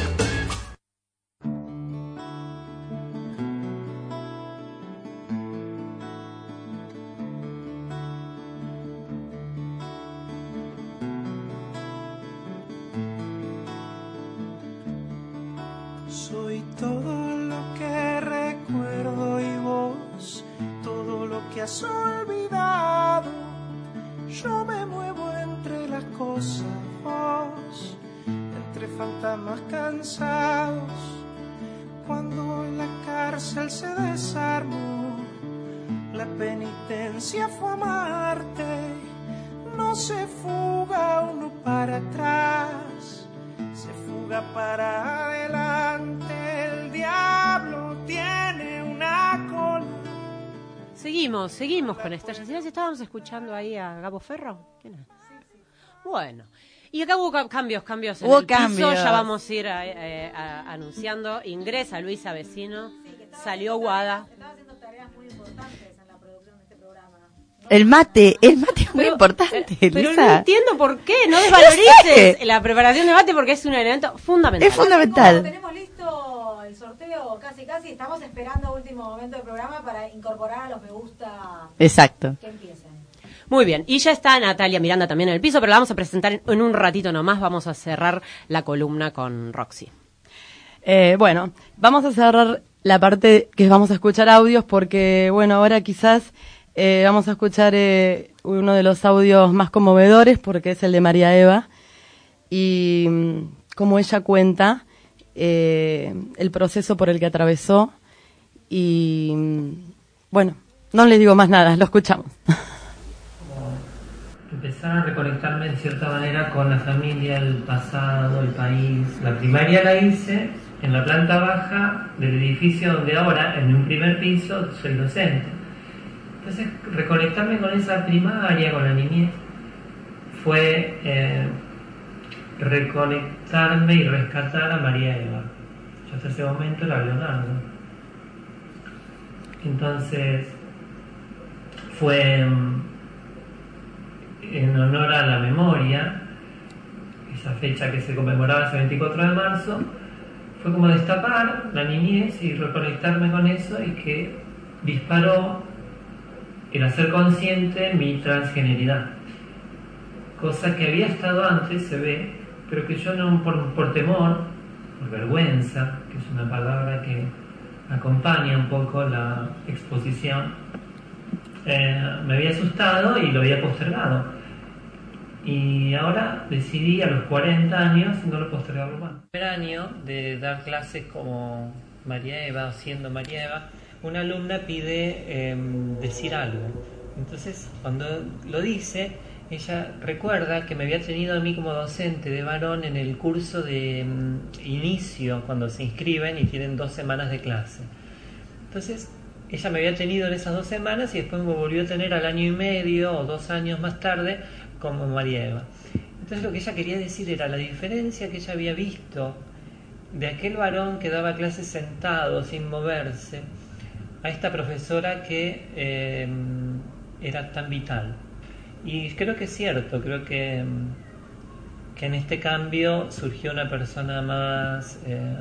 Soy todo lo que recuerdo y vos, todo lo que has olvidado. Yo me muevo entre las cosas cada más cansados. Cuando la cárcel se desarmó, la penitencia fue amarte. No se fuga uno para atrás, se fuga para adelante. El diablo tiene una cola. Seguimos con Estrella Silencio. Estábamos escuchando ahí a Gabo Ferro. ¿Quién es? Sí. Bueno. Y acá hubo cambios en el piso. Ya vamos a ir anunciando. Ingresa Luisa Vecino. Salió Guada. El mate es muy importante, pero Luisa. no entiendo por qué. No desvalorices la preparación de mate porque es un elemento fundamental. Es fundamental. Tenemos listo el sorteo casi. Estamos esperando último momento del programa para incorporar a los me gusta. Exacto. Que empiecen. Muy bien, y ya está Natalia Miranda también en el piso, pero la vamos a presentar en un ratito nomás. Vamos a cerrar la columna con Roxy. Bueno, vamos a cerrar la parte que vamos a escuchar audios porque, bueno, ahora quizás vamos a escuchar uno de los audios más conmovedores porque es el de María Eva y como ella cuenta el proceso por el que atravesó y, bueno, no les digo más nada, lo escuchamos. Empezar a reconectarme de cierta manera con la familia, el pasado, el país. La primaria la hice en la planta baja del edificio donde ahora, en un primer piso, soy docente. Entonces, reconectarme con esa primaria, con la niñez, fue reconectarme y rescatar a María Eva. Yo hasta ese momento era Leonardo. Entonces, fue en honor a la memoria, esa fecha que se conmemoraba ese 24 de marzo, fue como destapar la niñez y reconectarme con eso y que disparó el hacer consciente mi transgeneridad. Cosa que había estado antes, se ve, pero que yo no, por temor, por vergüenza, que es una palabra que acompaña un poco la exposición, me había asustado y lo había postergado. Y ahora decidí a los 40 años no lo postergarlo más. El primer año de dar clases como María Eva, o siendo María Eva, una alumna pide decir algo. Entonces, cuando lo dice, ella recuerda que me había tenido a mí como docente de varón en el curso de inicio, cuando se inscriben y tienen 2 semanas de clase. Entonces, ella me había tenido en esas 2 semanas y después me volvió a tener al año y medio o 2 años más tarde como María Eva. Entonces lo que ella quería decir era la diferencia que ella había visto de aquel varón que daba clases sentado, sin moverse, a esta profesora que era tan vital. Y creo que es cierto, creo que en este cambio surgió una persona más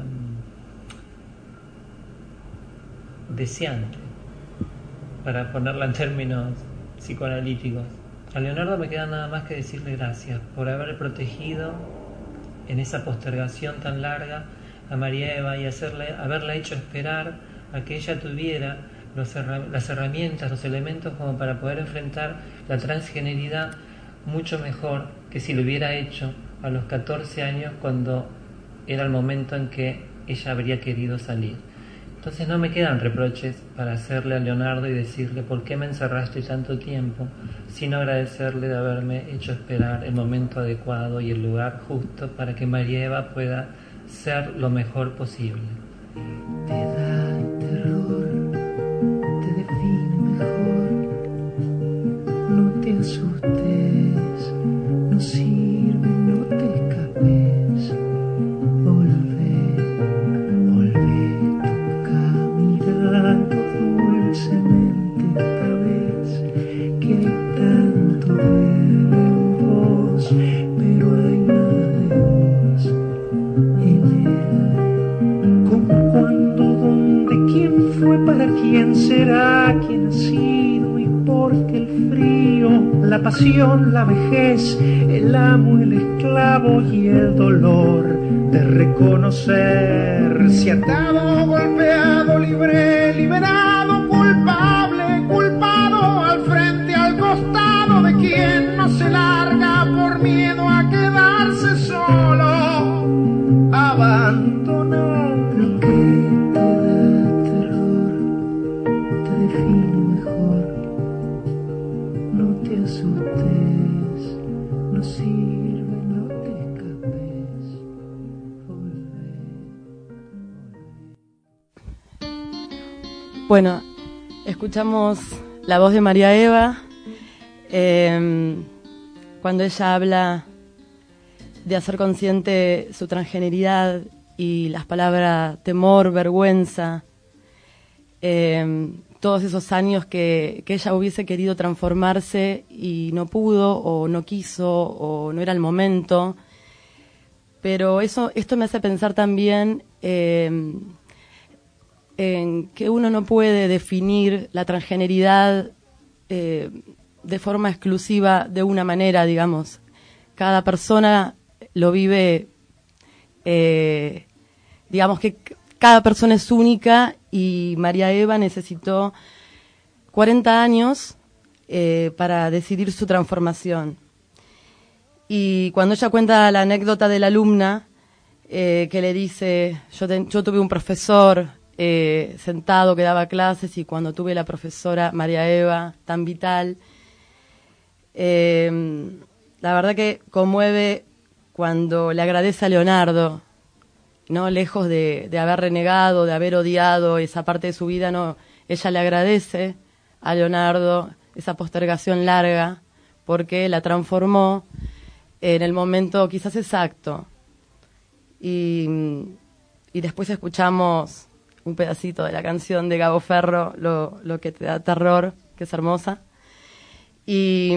deseante, para ponerla en términos psicoanalíticos. A Leonardo me queda nada más que decirle gracias por haber protegido en esa postergación tan larga a María Eva y haberla hecho esperar a que ella tuviera las herramientas, los elementos como para poder enfrentar la transgeneridad mucho mejor que si lo hubiera hecho a los 14 años cuando era el momento en que ella habría querido salir. Entonces no me quedan reproches para hacerle a Leonardo y decirle por qué me encerraste tanto tiempo, sino agradecerle de haberme hecho esperar el momento adecuado y el lugar justo para que María Eva pueda ser lo mejor posible. Te da terror, te define mejor. No te asustes, no sirve, no te escapes. Dulcemente esta vez que hay tanto de vos, pero hay nada de vos en él. Como cuando, dónde, quién fue, para quién será, quién ha sido y por qué el frío, la pasión, la vejez, el amo, el esclavo y el dolor de reconocerse atado, golpeado, libre, liberado, culpable, culpado, al frente, al costado de quien no se larga por miedo a quedarse solo. no sirve, no te escapes, volvé. Bueno, escuchamos la voz de María Eva cuando ella habla de hacer consciente su transgeneridad y las palabras temor, vergüenza, todos esos años que ella hubiese querido transformarse y no pudo o no quiso o no era el momento. Pero esto me hace pensar también en que uno no puede definir la transgeneridad de forma exclusiva de una manera, digamos. Cada persona lo vive, digamos que cada persona es única y María Eva necesitó 40 años para decidir su transformación. Y cuando ella cuenta la anécdota de la alumna que le dice, yo tuve un profesor sentado que daba clases y cuando tuve la profesora María Eva tan vital, la verdad que conmueve cuando le agradece a Leonardo, ¿no? Lejos de haber renegado, de haber odiado esa parte de su vida, no, ella le agradece a Leonardo esa postergación larga porque la transformó en el momento quizás exacto. Y después escuchamos un pedacito de la canción de Gabo Ferro, lo que te da terror, que es hermosa. Y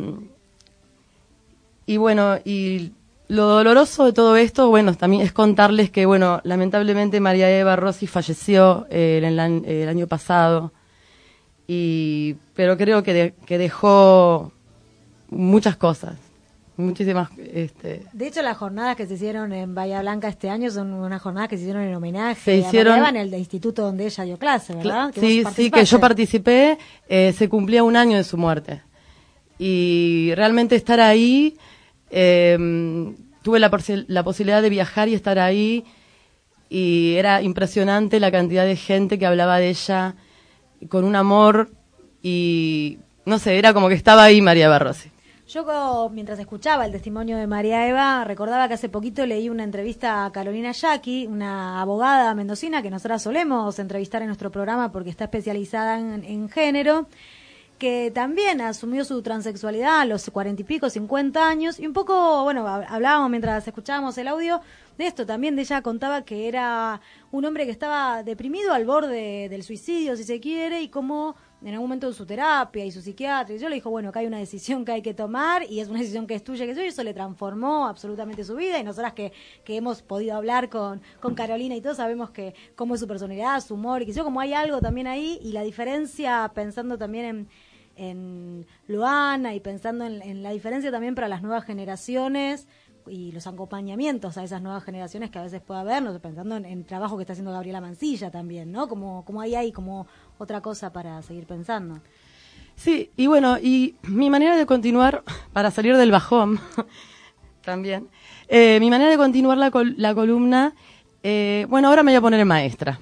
bueno, y lo doloroso de todo esto, bueno, también es contarles que, bueno, lamentablemente María Eva Rossi falleció el año pasado, pero creo que dejó muchas cosas, muchísimas. De hecho, las jornadas que se hicieron en Bahía Blanca este año son unas jornadas que se hicieron en homenaje se hicieron, a María Eva en el instituto donde ella dio clase, ¿verdad? Sí, que yo participé, se cumplía un año de su muerte. Y realmente estar ahí, tuve la posibilidad de viajar y estar ahí, y era impresionante la cantidad de gente que hablaba de ella con un amor, y no sé, era como que estaba ahí María Eva Rossi. Yo, mientras escuchaba el testimonio de María Eva, recordaba que hace poquito leí una entrevista a Carolina Yaqui, una abogada mendocina que nosotras solemos entrevistar en nuestro programa porque está especializada en género, que también asumió su transexualidad a los 40 y pico, 50 años, y un poco, bueno, hablábamos mientras escuchábamos el audio de esto también. De ella contaba que era un hombre que estaba deprimido al borde del suicidio, si se quiere, y como en algún momento de su terapia y su psiquiatra, y yo le dijo, bueno, acá hay una decisión que hay que tomar, y es una decisión que es tuya, que es tuya, y eso le transformó absolutamente su vida, y nosotras que hemos podido hablar con Carolina y todos sabemos que cómo es su personalidad, su humor, y que yo como hay algo también ahí, y la diferencia, pensando también en Luana y pensando en la diferencia también para las nuevas generaciones y los acompañamientos a esas nuevas generaciones que a veces puede haber, no sé, pensando en el trabajo que está haciendo Gabriela Mancilla también, ¿no? Como ahí hay como otra cosa para seguir pensando. Sí, y bueno, y mi manera de continuar, para salir del bajón, también, mi manera de continuar la columna, bueno, ahora me voy a poner en maestra.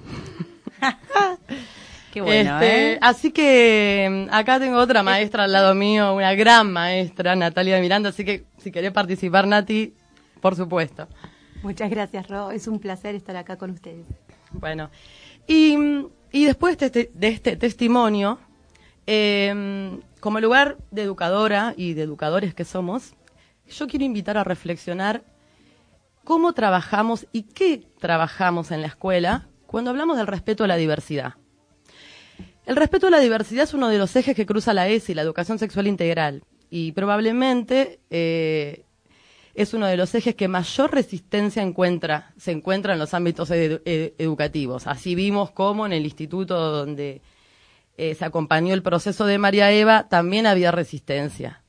Qué bueno, Así que acá tengo otra maestra al lado mío, una gran maestra, Natalia de Miranda, así que si querés participar, Nati, por supuesto. Muchas gracias, Ro, es un placer estar acá con ustedes. Bueno, y después de este testimonio, como lugar de educadora y de educadores que somos, yo quiero invitar a reflexionar cómo trabajamos y qué trabajamos en la escuela cuando hablamos del respeto a la diversidad. El respeto a la diversidad es uno de los ejes que cruza la ESI, la educación sexual integral, y probablemente es uno de los ejes que mayor resistencia se encuentra en los ámbitos educativos. Así vimos cómo en el instituto donde se acompañó el proceso de María Eva también había resistencia.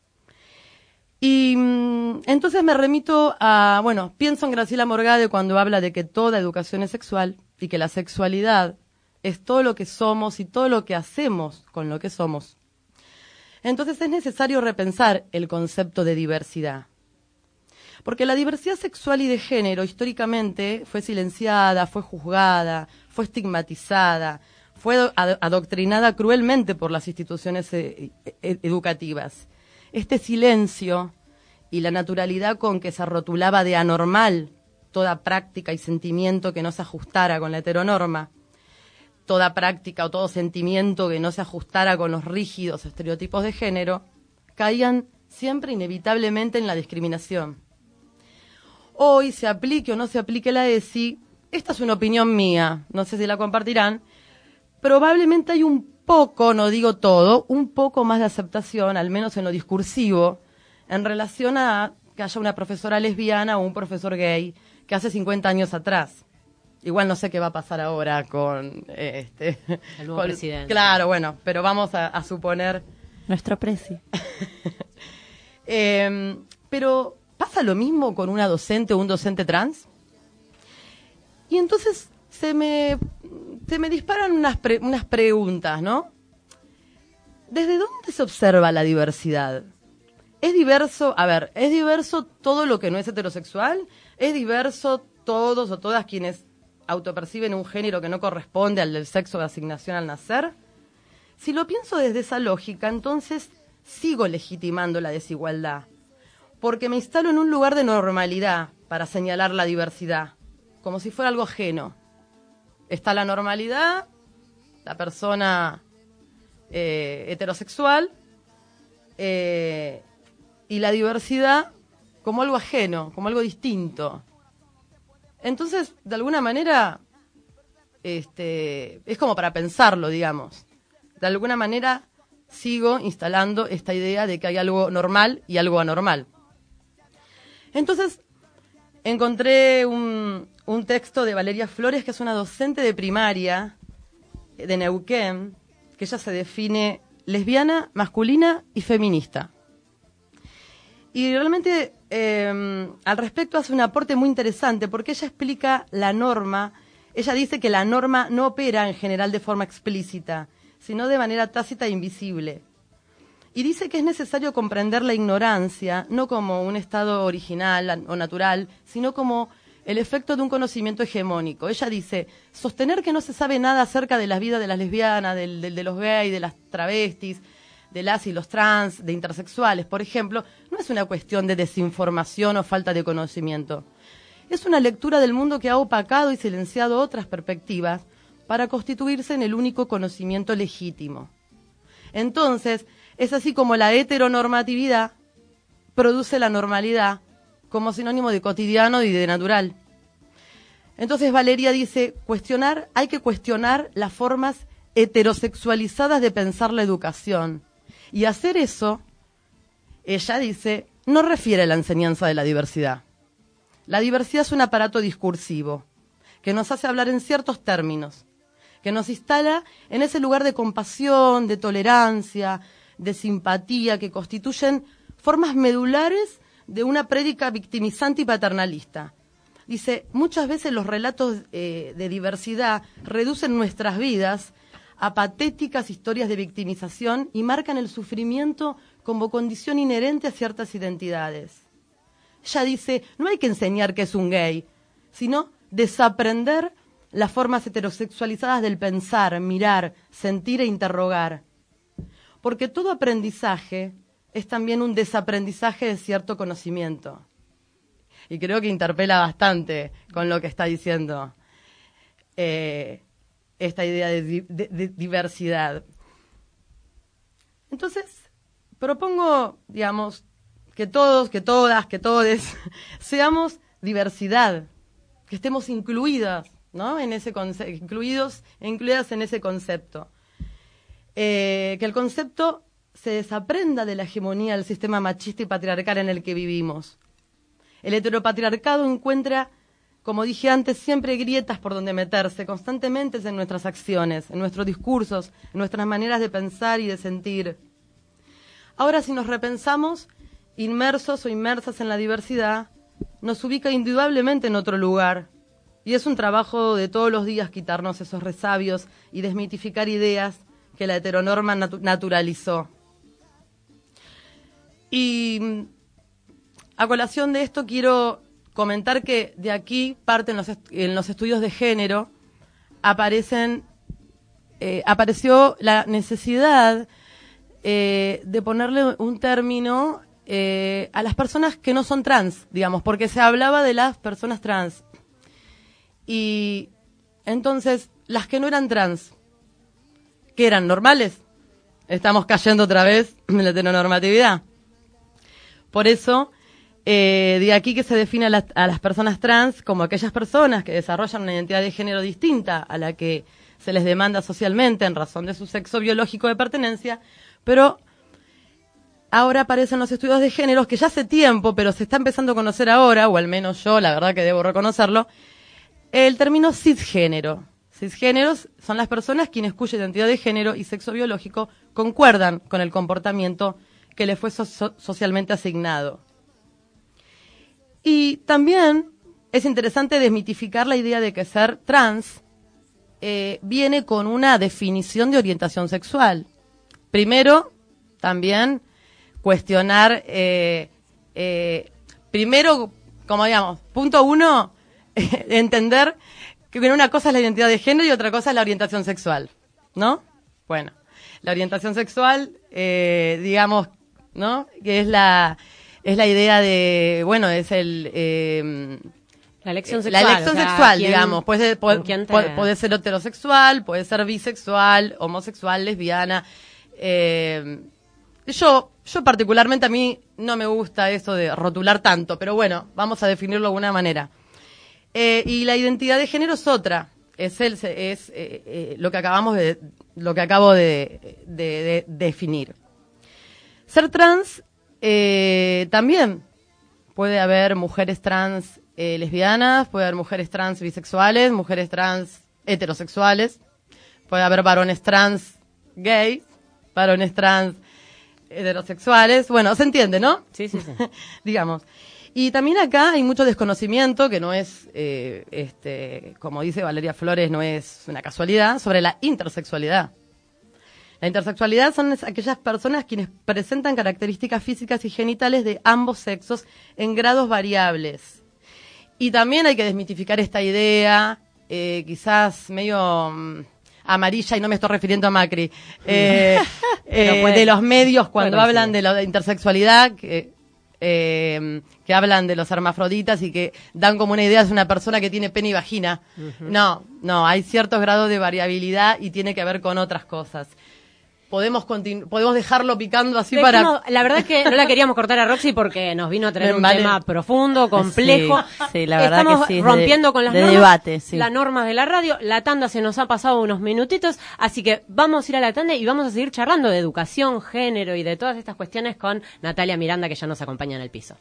Y entonces me remito a, bueno, pienso en Graciela Morgade cuando habla de que toda educación es sexual y que la sexualidad es todo lo que somos y todo lo que hacemos con lo que somos. Entonces es necesario repensar el concepto de diversidad. Porque la diversidad sexual y de género históricamente fue silenciada, fue juzgada, fue estigmatizada, fue adoctrinada cruelmente por las instituciones educativas. Este silencio y la naturalidad con que se rotulaba de anormal toda práctica y sentimiento que no se ajustara con la heteronorma, toda práctica o todo sentimiento que no se ajustara con los rígidos estereotipos de género, caían siempre inevitablemente en la discriminación. Hoy, se aplique o no se aplique la ESI, esta es una opinión mía, no sé si la compartirán, probablemente hay un poco, no digo todo, un poco más de aceptación, al menos en lo discursivo, en relación a que haya una profesora lesbiana o un profesor gay que hace 50 años atrás. Igual no sé qué va a pasar ahora con el nuevo presidente. Claro, bueno, pero vamos a suponer. Nuestro presi. Pero ¿pasa lo mismo con una docente o un docente trans? Y entonces se me disparan unas preguntas, ¿no? ¿Desde dónde se observa la diversidad? ¿Es diverso todo lo que no es heterosexual? ¿Es diverso todos o todas quienes autoperciben un género que no corresponde al del sexo de asignación al nacer? Si lo pienso desde esa lógica, entonces sigo legitimando la desigualdad, porque me instalo en un lugar de normalidad para señalar la diversidad, como si fuera algo ajeno. Está la normalidad, la persona heterosexual, y la diversidad como algo ajeno, como algo distinto. Entonces, de alguna manera, es como para pensarlo, digamos. De alguna manera sigo instalando esta idea de que hay algo normal y algo anormal. Entonces, encontré un texto de Valeria Flores, que es una docente de primaria de Neuquén, que ella se define lesbiana, masculina y feminista. Y realmente al respecto hace un aporte muy interesante, porque ella explica la norma. Ella dice que la norma no opera en general de forma explícita, sino de manera tácita e invisible. Y dice que es necesario comprender la ignorancia, no como un estado original o natural, sino como el efecto de un conocimiento hegemónico. Ella dice, sostener que no se sabe nada acerca de la vida de las lesbianas, de los gays, de las travestis, de las y los trans, de intersexuales, por ejemplo, no es una cuestión de desinformación o falta de conocimiento. Es una lectura del mundo que ha opacado y silenciado otras perspectivas para constituirse en el único conocimiento legítimo. Entonces, es así como la heteronormatividad produce la normalidad como sinónimo de cotidiano y de natural. Entonces Valeria dice, hay que cuestionar las formas heterosexualizadas de pensar la educación. Y hacer eso, ella dice, no refiere a la enseñanza de la diversidad. La diversidad es un aparato discursivo que nos hace hablar en ciertos términos, que nos instala en ese lugar de compasión, de tolerancia, de simpatía, que constituyen formas medulares de una prédica victimizante y paternalista. Dice, muchas veces los relatos de diversidad reducen nuestras vidas a patéticas historias de victimización y marcan el sufrimiento como condición inherente a ciertas identidades. Ella dice, no hay que enseñar qué es un gay, sino desaprender las formas heterosexualizadas del pensar, mirar, sentir e interrogar. Porque todo aprendizaje es también un desaprendizaje de cierto conocimiento. Y creo que interpela bastante con lo que está diciendo esta idea de diversidad. Entonces, propongo, digamos, que todos, que todas, que todes seamos diversidad, que estemos incluidas, ¿no? En ese incluidas en ese concepto. Que el concepto se desaprenda de la hegemonía del sistema machista y patriarcal en el que vivimos. El heteropatriarcado encuentra, como dije antes, siempre grietas por donde meterse, constantemente en nuestras acciones, en nuestros discursos, en nuestras maneras de pensar y de sentir. Ahora, si nos repensamos, inmersos o inmersas en la diversidad, nos ubica indudablemente en otro lugar. Y es un trabajo de todos los días quitarnos esos resabios y desmitificar ideas que la heteronorma naturalizó. Y a colación de esto quiero comentar que de aquí parte en los estudios de género apareció la necesidad de ponerle un término a las personas que no son trans, digamos, porque se hablaba de las personas trans. Y entonces, las que no eran trans, ¿qué eran? ¿Normales? Estamos cayendo otra vez en la heteronormatividad. Por eso, de aquí que se define a las personas trans como aquellas personas que desarrollan una identidad de género distinta a la que se les demanda socialmente en razón de su sexo biológico de pertenencia, pero ahora aparecen los estudios de géneros que ya hace tiempo, pero se está empezando a conocer ahora, o al menos yo, la verdad que debo reconocerlo, el término cisgénero. Cisgéneros son las personas quienes cuya identidad de género y sexo biológico concuerdan con el comportamiento que les fue socialmente asignado. Y también es interesante desmitificar la idea de que ser trans viene con una definición de orientación sexual. Primero, también cuestionar, primero, como digamos, punto uno, entender que una cosa es la identidad de género y otra cosa es la orientación sexual, ¿no? Bueno, la orientación sexual, digamos, ¿no? Que es la idea de, bueno, es la elección sexual. La elección sexual, digamos. Puede ser heterosexual, puede ser bisexual, homosexual, lesbiana. Yo particularmente, a mí no me gusta eso de rotular tanto, pero bueno, vamos a definirlo de alguna manera. Y la identidad de género es otra. Es lo que acabo de definir. Ser trans, también puede haber mujeres trans lesbianas, puede haber mujeres trans bisexuales, mujeres trans heterosexuales, puede haber varones trans gays, varones trans heterosexuales. Bueno, se entiende, ¿no? Sí. Digamos. Y también acá hay mucho desconocimiento, que no es, como dice Valeria Flores, no es una casualidad, sobre la intersexualidad. La intersexualidad son aquellas personas quienes presentan características físicas y genitales de ambos sexos en grados variables. Y también hay que desmitificar esta idea, quizás medio amarilla, y no me estoy refiriendo a Macri, de los medios cuando hablan de la intersexualidad, que hablan de los hermafroditas y que dan como una idea de una persona que tiene pene y vagina. No, hay ciertos grados de variabilidad y tiene que ver con otras cosas. Podemos dejarlo picando así para... La verdad es que no la queríamos cortar a Roxy porque nos vino a traer un tema profundo, complejo. Sí, la verdad Estamos que sí. rompiendo con las de normas, debate, sí. las normas de la radio. La tanda se nos ha pasado unos minutitos, así que vamos a ir a la tanda y vamos a seguir charlando de educación, género y de todas estas cuestiones con Natalia Miranda, que ya nos acompaña en el piso.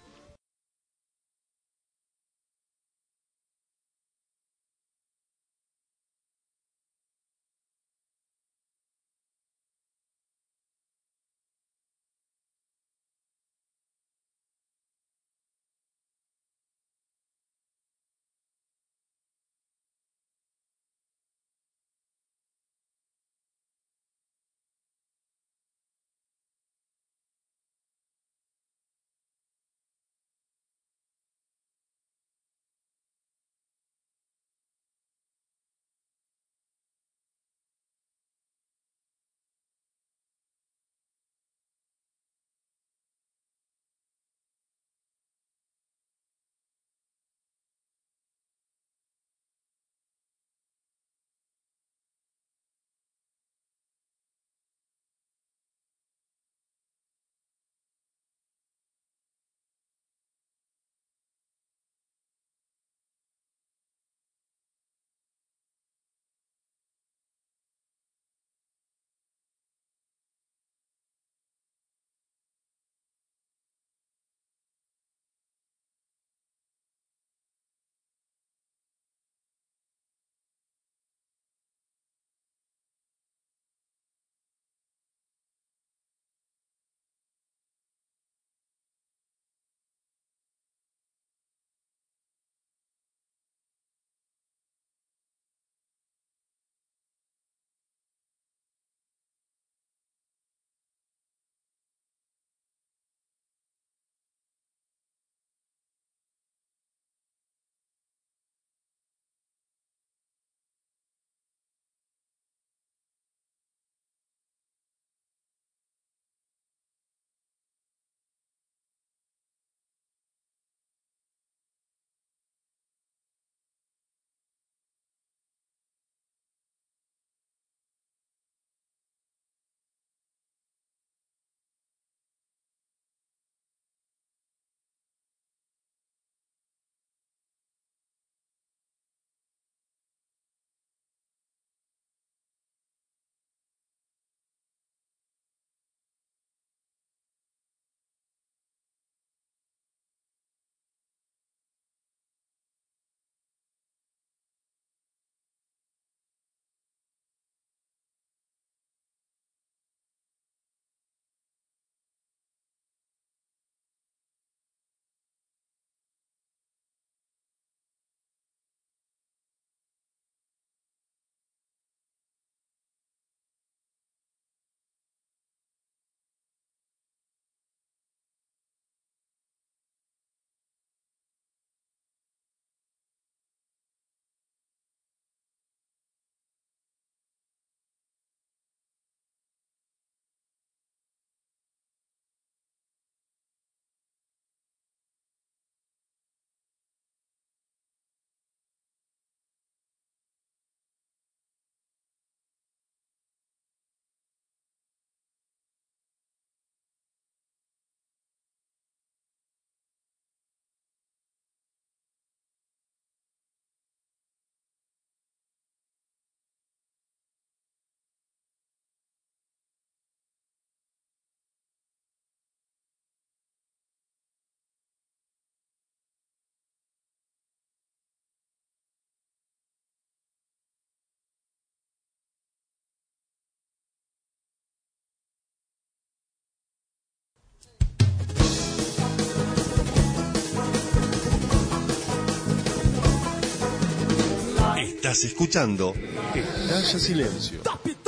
Estás escuchando Estalla Silencio.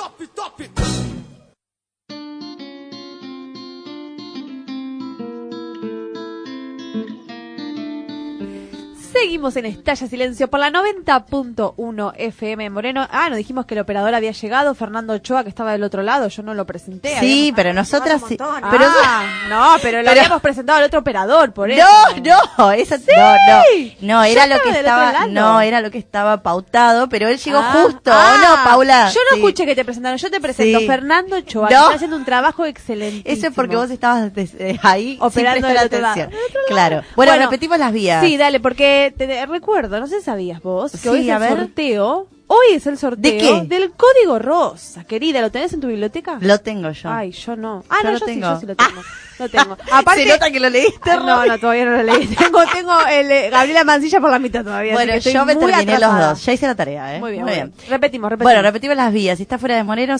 Seguimos en Estalla Silencio por la 90.1 FM Moreno. Nos dijimos que el operador había llegado, Fernando Ochoa, que estaba del otro lado, yo no lo presenté. Sí, pero nosotras sí. Pero lo habíamos presentado al otro operador, por eso. No, esa Sí. no, era Yo lo que estaba del estaba, otro lado. no, era lo que estaba pautado, pero él llegó justo, ¿o no, Paula? Yo no Sí. escuché que te presentaron, yo te presento Sí. Fernando Ochoa, No. que está haciendo un trabajo excelente. Eso es porque vos estabas ahí Operando sin prestar del otro lado. atención. Claro. Bueno, repetimos las vías. Sí, dale, porque te recuerdo, no sé si sabías vos, que Sí, hoy es a el ver. sorteo. Hoy es el sorteo. ¿De qué? Del Código Rosa, querida. ¿Lo tenés en tu biblioteca? Lo tengo yo. Ay, yo no. Yo No, lo yo tengo. sí, yo sí lo tengo. Lo tengo. Aparte, Se nota que lo leíste, No, todavía no lo leí. Tengo el Gabriela Mancilla por la mitad todavía. Bueno, así que yo estoy me muy terminé atrasada. los dos. Ya hice la tarea, ¿eh? Muy bien, Muy muy bien. bien. Repetimos. Bueno, repetimos las vías. Si está fuera de Moreno,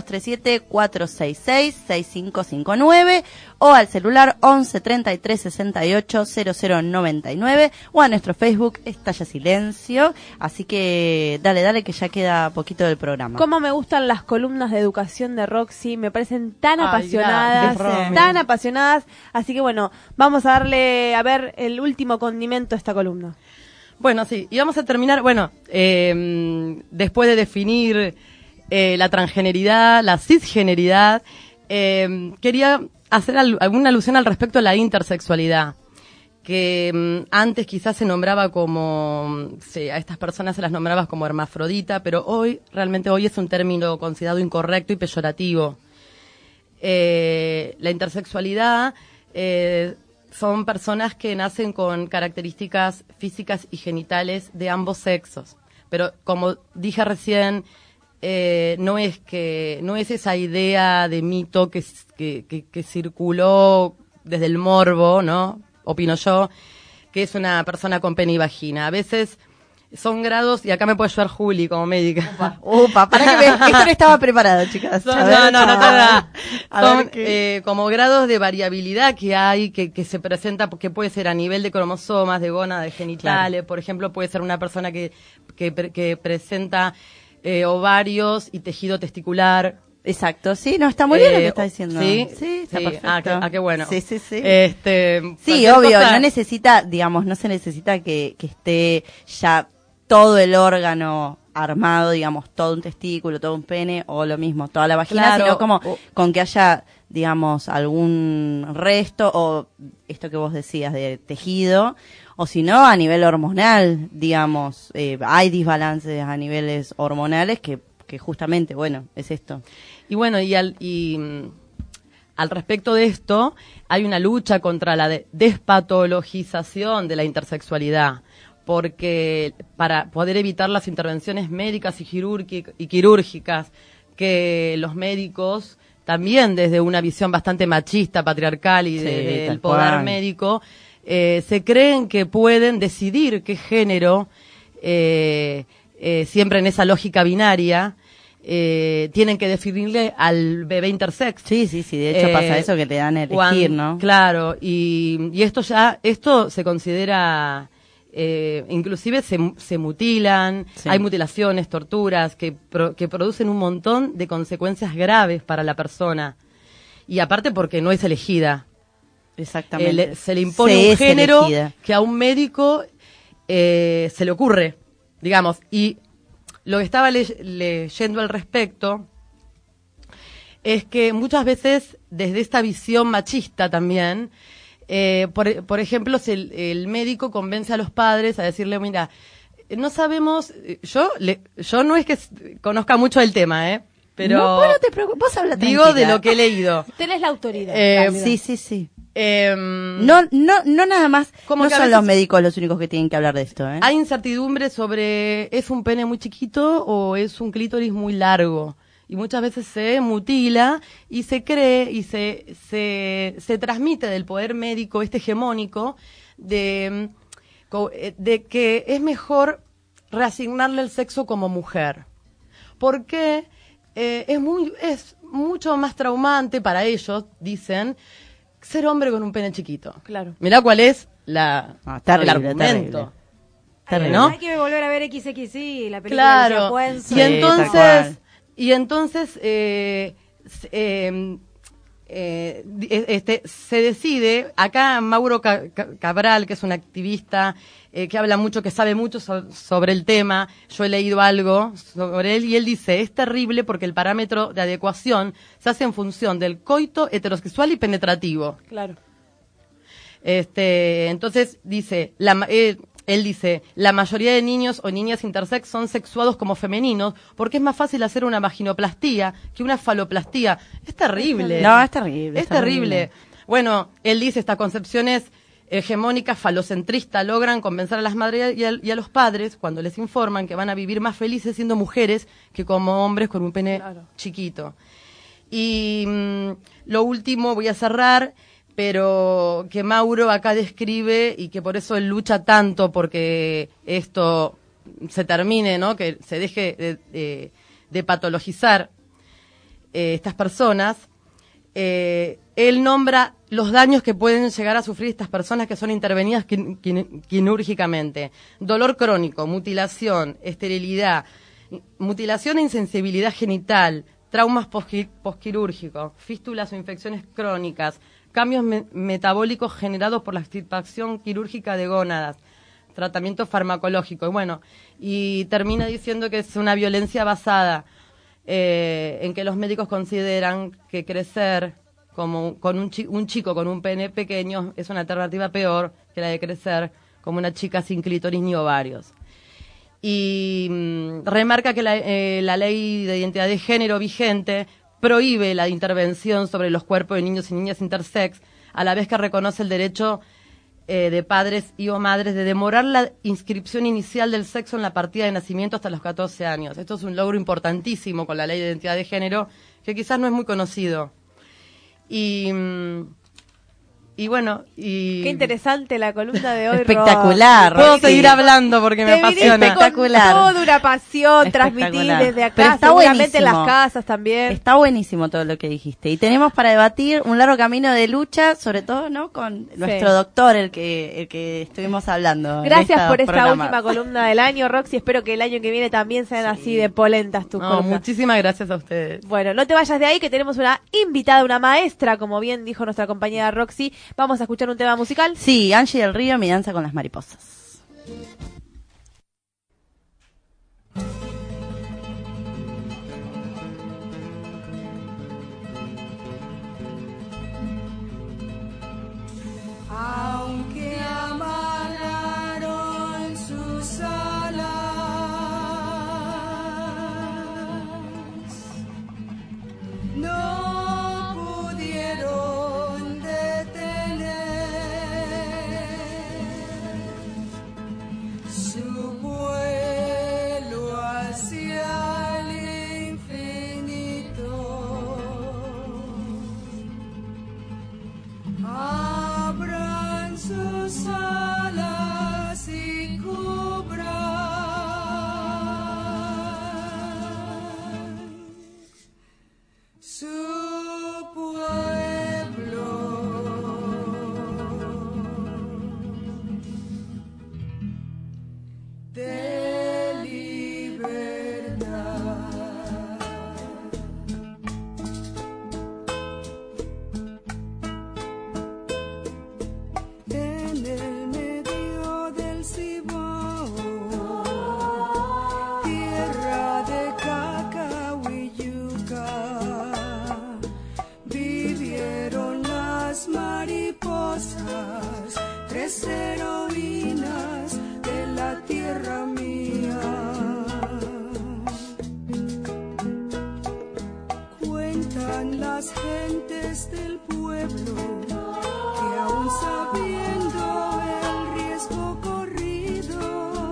0237-466-6559 o al celular 11 33 68 0099 o a nuestro Facebook Estalla Silencio. Así que dale que ya queda poquito del programa. Cómo me gustan las columnas de educación de Roxy, me parecen tan Ay, apasionadas, gracias, Romy. tan apasionadas, así que bueno, vamos a darle a ver el último condimento a esta columna. Bueno, sí, y vamos a terminar, después de definir la transgeneridad, la cisgeneridad, quería hacer alguna alusión al respecto a la intersexualidad, que antes quizás se nombraba como, a estas personas se las nombraba como hermafrodita, pero realmente hoy es un término considerado incorrecto y peyorativo. La intersexualidad son personas que nacen con características físicas y genitales de ambos sexos, pero como dije recién, no es esa idea de mito que circuló desde el morbo, ¿no? Opino yo, que es una persona con pene y vagina. A veces son grados, y acá me puede ayudar Juli como médica. Para que esto no estaba preparado, chicas. No, son como grados de variabilidad que hay, que se presenta, que puede ser a nivel de cromosomas, de gónadas, de genitales. Claro. Por ejemplo, puede ser una persona que presenta ovarios y tejido testicular. Exacto, sí, no, está muy bien lo que está diciendo. Sí, está perfecto. Qué bueno. Sí. Sí, obvio, no se necesita que esté ya todo el órgano armado, digamos, todo un testículo, todo un pene, o lo mismo, toda la vagina, claro, sino como con que haya, digamos, algún resto, o esto que vos decías de tejido, o si no, a nivel hormonal, digamos, hay desbalances a niveles hormonales que justamente, bueno, es esto. Y bueno, al respecto de esto, hay una lucha contra la despatologización de la intersexualidad, porque para poder evitar las intervenciones médicas y quirúrgicas que los médicos, también desde una visión bastante machista, patriarcal y del poder médico, se creen que pueden decidir qué género, siempre en esa lógica binaria, tienen que definirle al bebé intersex. Sí, de hecho pasa eso, que te dan a elegir, ¿no? Claro, y esto se considera, inclusive se mutilan, hay mutilaciones, torturas, que producen un montón de consecuencias graves para la persona. Y aparte porque no es elegida. Exactamente. Se le impone un género que a un médico se le ocurre, digamos, y lo que estaba leyendo al respecto es que muchas veces desde esta visión machista también, por ejemplo, el médico convence a los padres a decirle, mira, no sabemos, yo no es que conozca mucho el tema, pero no te preocupes, vos habla digo tranquila. de lo que he leído. Tenés la autoridad. Sí. No nada más, como no que son los médicos los únicos que tienen que hablar de esto. Hay incertidumbre sobre ¿es un pene muy chiquito o es un clítoris muy largo? Y muchas veces se mutila y se cree y se transmite del poder médico este hegemónico de que es mejor reasignarle el sexo como mujer, porque es mucho más traumante para ellos, dicen, ser hombre con un pene chiquito. Claro. Mirá cuál es el argumento. Terrible. terrible. ¿no? Hay que volver a ver XXI, la película de Lucía Claro, Puenzo. y entonces se decide, acá Mauro Cabral, que es un activista que habla mucho, que sabe mucho sobre el tema, yo he leído algo sobre él, y él dice, es terrible porque el parámetro de adecuación se hace en función del coito heterosexual y penetrativo. Claro. Entonces dice, él dice, la mayoría de niños o niñas intersex son sexuados como femeninos porque es más fácil hacer una vaginoplastía que una faloplastía. Es terrible. No, es terrible. Es terrible. Bueno, él dice, estas concepciones hegemónicas falocentristas logran convencer a las madres y a los padres cuando les informan que van a vivir más felices siendo mujeres que como hombres con un pene chiquito. Y lo último, voy a cerrar, pero que Mauro acá describe y que por eso él lucha tanto porque esto se termine, ¿no? Que se deje de patologizar estas personas. Él nombra los daños que pueden llegar a sufrir estas personas que son intervenidas quirúrgicamente. Dolor crónico, mutilación, esterilidad, mutilación e insensibilidad genital, traumas posquirúrgicos, fístulas o infecciones crónicas, cambios metabólicos generados por la extirpación quirúrgica de gónadas, tratamiento farmacológico. Y termina diciendo que es una violencia basada en que los médicos consideran que crecer como con un chico con un pene pequeño es una alternativa peor que la de crecer como una chica sin clítoris ni ovarios. Y remarca que la ley de identidad de género vigente prohíbe la intervención sobre los cuerpos de niños y niñas intersex, a la vez que reconoce el derecho de padres y o madres de demorar la inscripción inicial del sexo en la partida de nacimiento hasta los 14 años. Esto es un logro importantísimo con la ley de identidad de género, que quizás no es muy conocido. Qué interesante la columna de hoy. Espectacular. Puedo seguir hablando porque me apasiona. Espectacular. Con toda una pasión transmitir desde acá, pero está seguramente en las buenísimo. casas también. Está buenísimo todo lo que dijiste. Y tenemos para debatir un largo camino de lucha, sobre todo, ¿no? Con nuestro doctor, el que estuvimos hablando. Gracias por esta última columna del año, Roxy. Espero que el año que viene también sean así de polentas tus columnas. Muchísimas gracias a ustedes. Bueno, no te vayas de ahí, que tenemos una invitada, una maestra, como bien dijo nuestra compañera Roxy. Vamos a escuchar un tema musical. Sí, Angie del Río, Mi danza con las mariposas. Aunque amagaron sus alas, no pudieron detener su vuelo hacia el infinito. Abran sus alas y cubran su pueblo de libertad. En el medio del Cibao, tierra de cacao y yuca, vivieron las mariposas, 3 heroínas de la tierra mía. Cuentan las gentes del pueblo que aún sabiendo el riesgo corrido,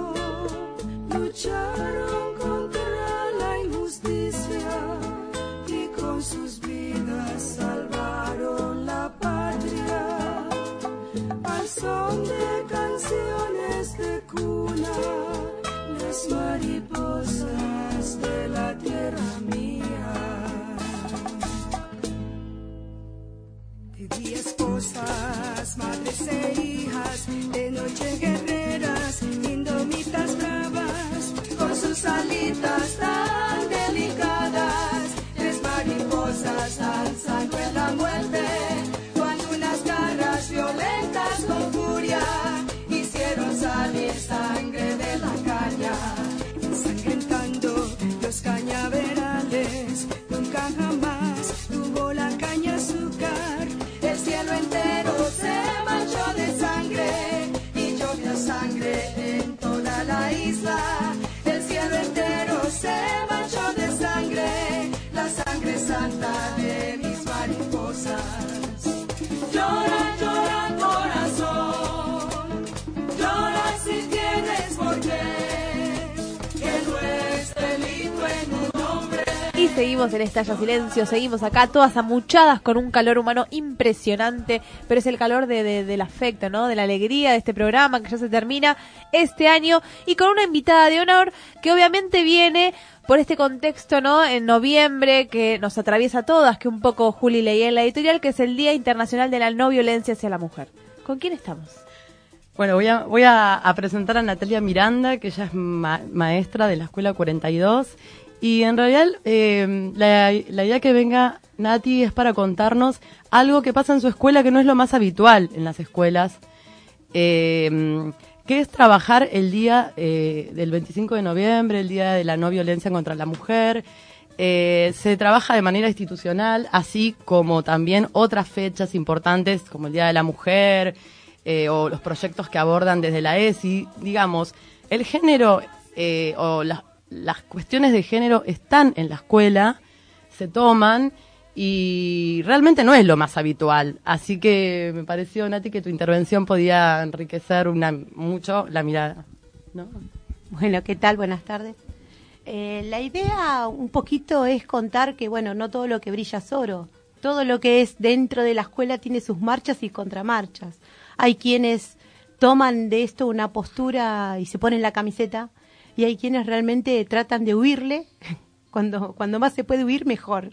lucharon contra la injusticia y con sus vidas salvaron la patria, al son de canciones de cuna, las mariposas de la tierra mía. De día esposas, madres e hijas, de noche guerreras, indomitas. seguimos en Estalla Silencio, seguimos acá todas amuchadas con un calor humano impresionante, pero es el calor del afecto, ¿no? De la alegría de este programa que ya se termina este año y con una invitada de honor que obviamente viene por este contexto, ¿no? En noviembre que nos atraviesa a todas, que un poco Juli leía en la editorial, que es el Día Internacional de la No Violencia hacia la Mujer. ¿Con quién estamos? Bueno, voy a presentar a Natalia Miranda, que ella es maestra de la Escuela 42. Y en realidad la idea que venga Nati es para contarnos algo que pasa en su escuela que no es lo más habitual en las escuelas, que es trabajar el día del 25 de noviembre, el Día de la No Violencia contra la Mujer. Se trabaja de manera institucional, así como también otras fechas importantes como el Día de la Mujer o los proyectos que abordan desde la ESI. Digamos, el género o las cuestiones de género están en la escuela, se toman y realmente no es lo más habitual. Así que me pareció, Nati, que tu intervención podía enriquecer mucho la mirada, ¿no? Bueno, ¿qué tal? Buenas tardes. La idea un poquito es contar que, bueno, no todo lo que brilla es oro. Todo lo que es dentro de la escuela tiene sus marchas y contramarchas. Hay quienes toman de esto una postura y se ponen la camiseta, y hay quienes realmente tratan de huirle, cuando más se puede huir, mejor.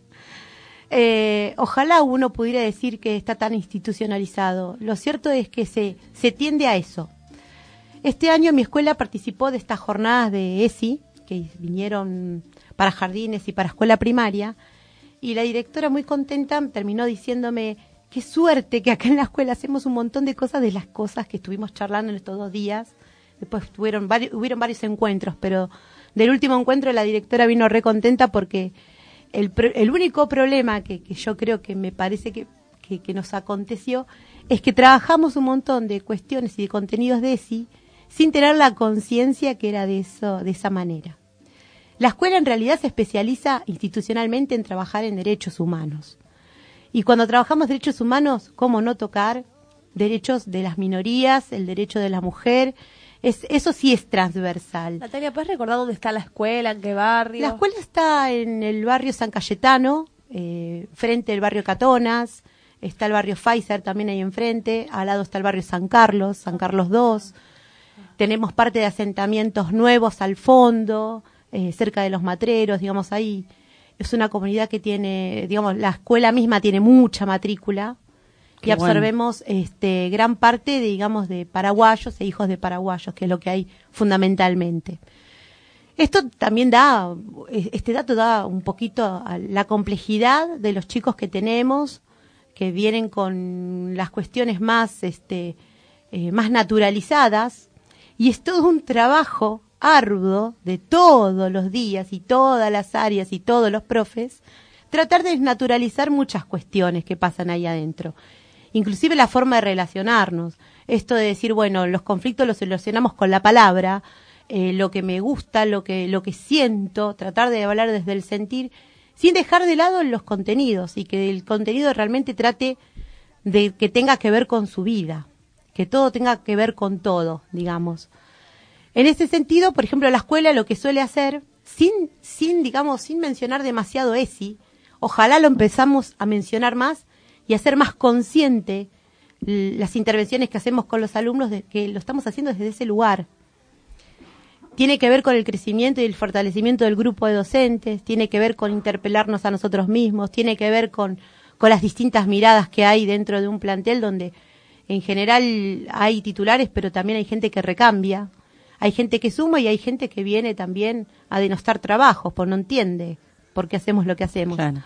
Ojalá uno pudiera decir que está tan institucionalizado. Lo cierto es que se tiende a eso. Este año mi escuela participó de estas jornadas de ESI, que vinieron para jardines y para escuela primaria, y la directora, muy contenta, terminó diciéndome: qué suerte que acá en la escuela hacemos un montón de cosas, de las cosas que estuvimos charlando en estos 2 días. Después hubieron varios encuentros, pero del último encuentro la directora vino re contenta porque el único problema que yo creo que me parece que nos aconteció es que trabajamos un montón de cuestiones y de contenidos de ESI sin tener la conciencia que era de esa manera. La escuela en realidad se especializa institucionalmente en trabajar en derechos humanos. Y cuando trabajamos derechos humanos, ¿cómo no tocar derechos de las minorías, el derecho de la mujer? Eso sí es transversal. Natalia, ¿puedes recordar dónde está la escuela? ¿En qué barrio? La escuela está en el barrio San Cayetano, frente del barrio Catonas. Está el barrio Pfizer también ahí enfrente. Al lado está el barrio San Carlos 2. Tenemos parte de asentamientos nuevos al fondo, cerca de los matreros, digamos, ahí. Es una comunidad que tiene, digamos, la escuela misma tiene mucha matrícula. Y absorbemos gran parte, digamos, de paraguayos e hijos de paraguayos, que es lo que hay fundamentalmente. Esto también este dato da un poquito a la complejidad de los chicos que tenemos, que vienen con las cuestiones más naturalizadas, y es todo un trabajo arduo de todos los días y todas las áreas y todos los profes, tratar de desnaturalizar muchas cuestiones que pasan ahí adentro. Inclusive la forma de relacionarnos. Esto de decir, bueno, los conflictos los solucionamos con la palabra, lo que me gusta, lo que siento, tratar de hablar desde el sentir, sin dejar de lado los contenidos, y que el contenido realmente trate de que tenga que ver con su vida, que todo tenga que ver con todo, digamos. En ese sentido, por ejemplo, la escuela lo que suele hacer, sin mencionar demasiado ESI, ojalá lo empezamos a mencionar más y hacer más consciente las intervenciones que hacemos con los alumnos, de que lo estamos haciendo desde ese lugar. Tiene que ver con el crecimiento y el fortalecimiento del grupo de docentes, tiene que ver con interpelarnos a nosotros mismos, tiene que ver con las distintas miradas que hay dentro de un plantel donde en general hay titulares, pero también hay gente que recambia, hay gente que suma y hay gente que viene también a denostar trabajos, pues no entiende por qué hacemos lo que hacemos. Claro.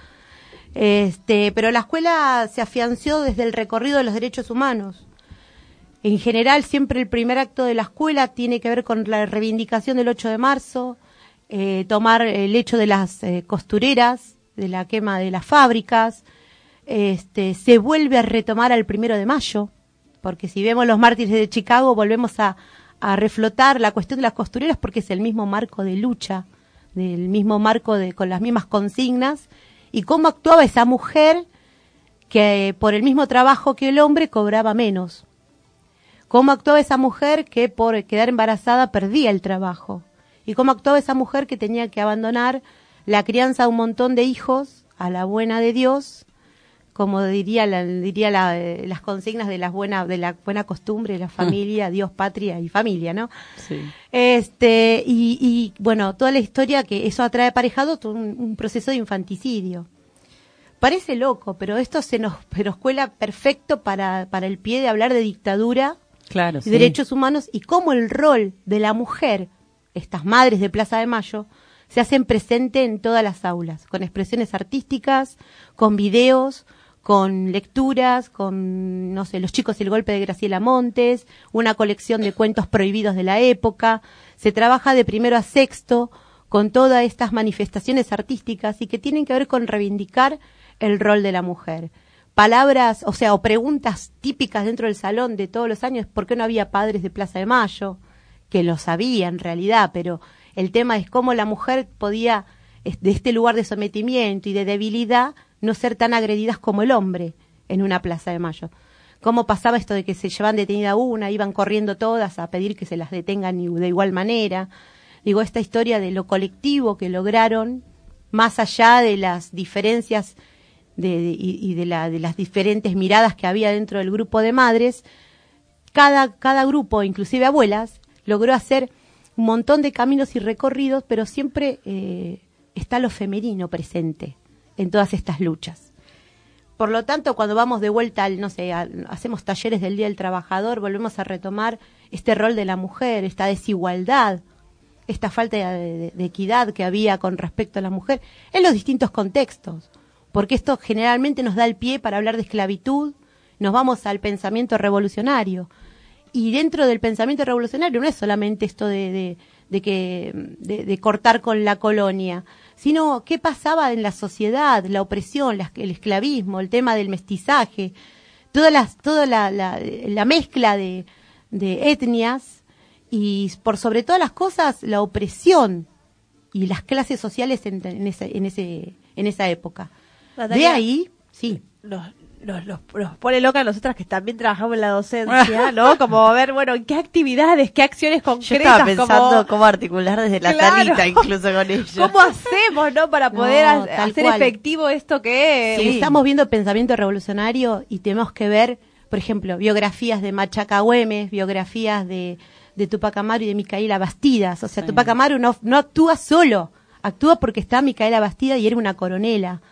Pero la escuela se afianzó desde el recorrido de los derechos humanos. En general, siempre el primer acto de la escuela tiene que ver con la reivindicación del 8 de marzo, tomar el hecho de las costureras, de la quema de las fábricas, se vuelve a retomar al 1 de mayo, porque si vemos los mártires de Chicago, volvemos a reflotar la cuestión de las costureras, porque es el mismo marco de lucha, del mismo marco con las mismas consignas, y cómo actuaba esa mujer que por el mismo trabajo que el hombre cobraba menos. Cómo actuaba esa mujer que por quedar embarazada perdía el trabajo. Y cómo actuaba esa mujer que tenía que abandonar la crianza de un montón de hijos a la buena de Dios, como diría las consignas de la buena costumbre, la familia, Dios, patria y familia, ¿no? Sí. Y bueno, toda la historia que eso atrae aparejado todo un proceso de infanticidio. Parece loco, pero esto se nos cuela perfecto para el pie de hablar de dictadura, claro, y sí, derechos humanos, y cómo el rol de la mujer, estas madres de Plaza de Mayo, se hacen presente en todas las aulas, con expresiones artísticas, con videos, con lecturas, con, no sé, Los chicos y el golpe de Graciela Montes, una colección de cuentos prohibidos de la época. Se trabaja de primero a sexto con todas estas manifestaciones artísticas y que tienen que ver con reivindicar el rol de la mujer. Palabras, o sea, o preguntas típicas dentro del salón de todos los años: ¿por qué no había padres de Plaza de Mayo? Que lo sabía en realidad, pero el tema es cómo la mujer podía, de este lugar de sometimiento y de debilidad, no ser tan agredidas como el hombre en una Plaza de Mayo. ¿Cómo pasaba esto de que se llevan detenida una, iban corriendo todas a pedir que se las detengan de igual manera? Digo, esta historia de lo colectivo que lograron, más allá de las diferencias de las diferentes miradas que había dentro del grupo de madres, cada grupo, inclusive abuelas, logró hacer un montón de caminos y recorridos, pero siempre está lo femenino presente en todas estas luchas. Por lo tanto, cuando vamos de vuelta hacemos talleres del Día del Trabajador, volvemos a retomar este rol de la mujer, esta desigualdad, esta falta de equidad que había con respecto a la mujer en los distintos contextos, porque esto generalmente nos da el pie para hablar de esclavitud. Nos vamos al pensamiento revolucionario, y dentro del pensamiento revolucionario no es solamente esto de cortar con la colonia, sino qué pasaba en la sociedad, la opresión, el esclavismo, el tema del mestizaje, toda la mezcla de etnias, y por sobre todas las cosas la opresión y las clases sociales en esa época. Natalia, De ahí, sí. Nos pone loca a nosotras que también trabajamos en la docencia, ¿no? Como a ver, bueno, ¿qué actividades, qué acciones concretas? Yo estaba pensando cómo articular desde la salita incluso con ellos. ¿Cómo hacemos, no? Para poder hacer cual. efectivo esto que... Sí, estamos viendo pensamiento revolucionario y tenemos que ver, por ejemplo, biografías de Machaca Güemes, biografías de Tupac Amaru y de Micaela Bastidas. O sea, Tupac Amaru no actúa solo, actúa porque está Micaela Bastida y era una coronela.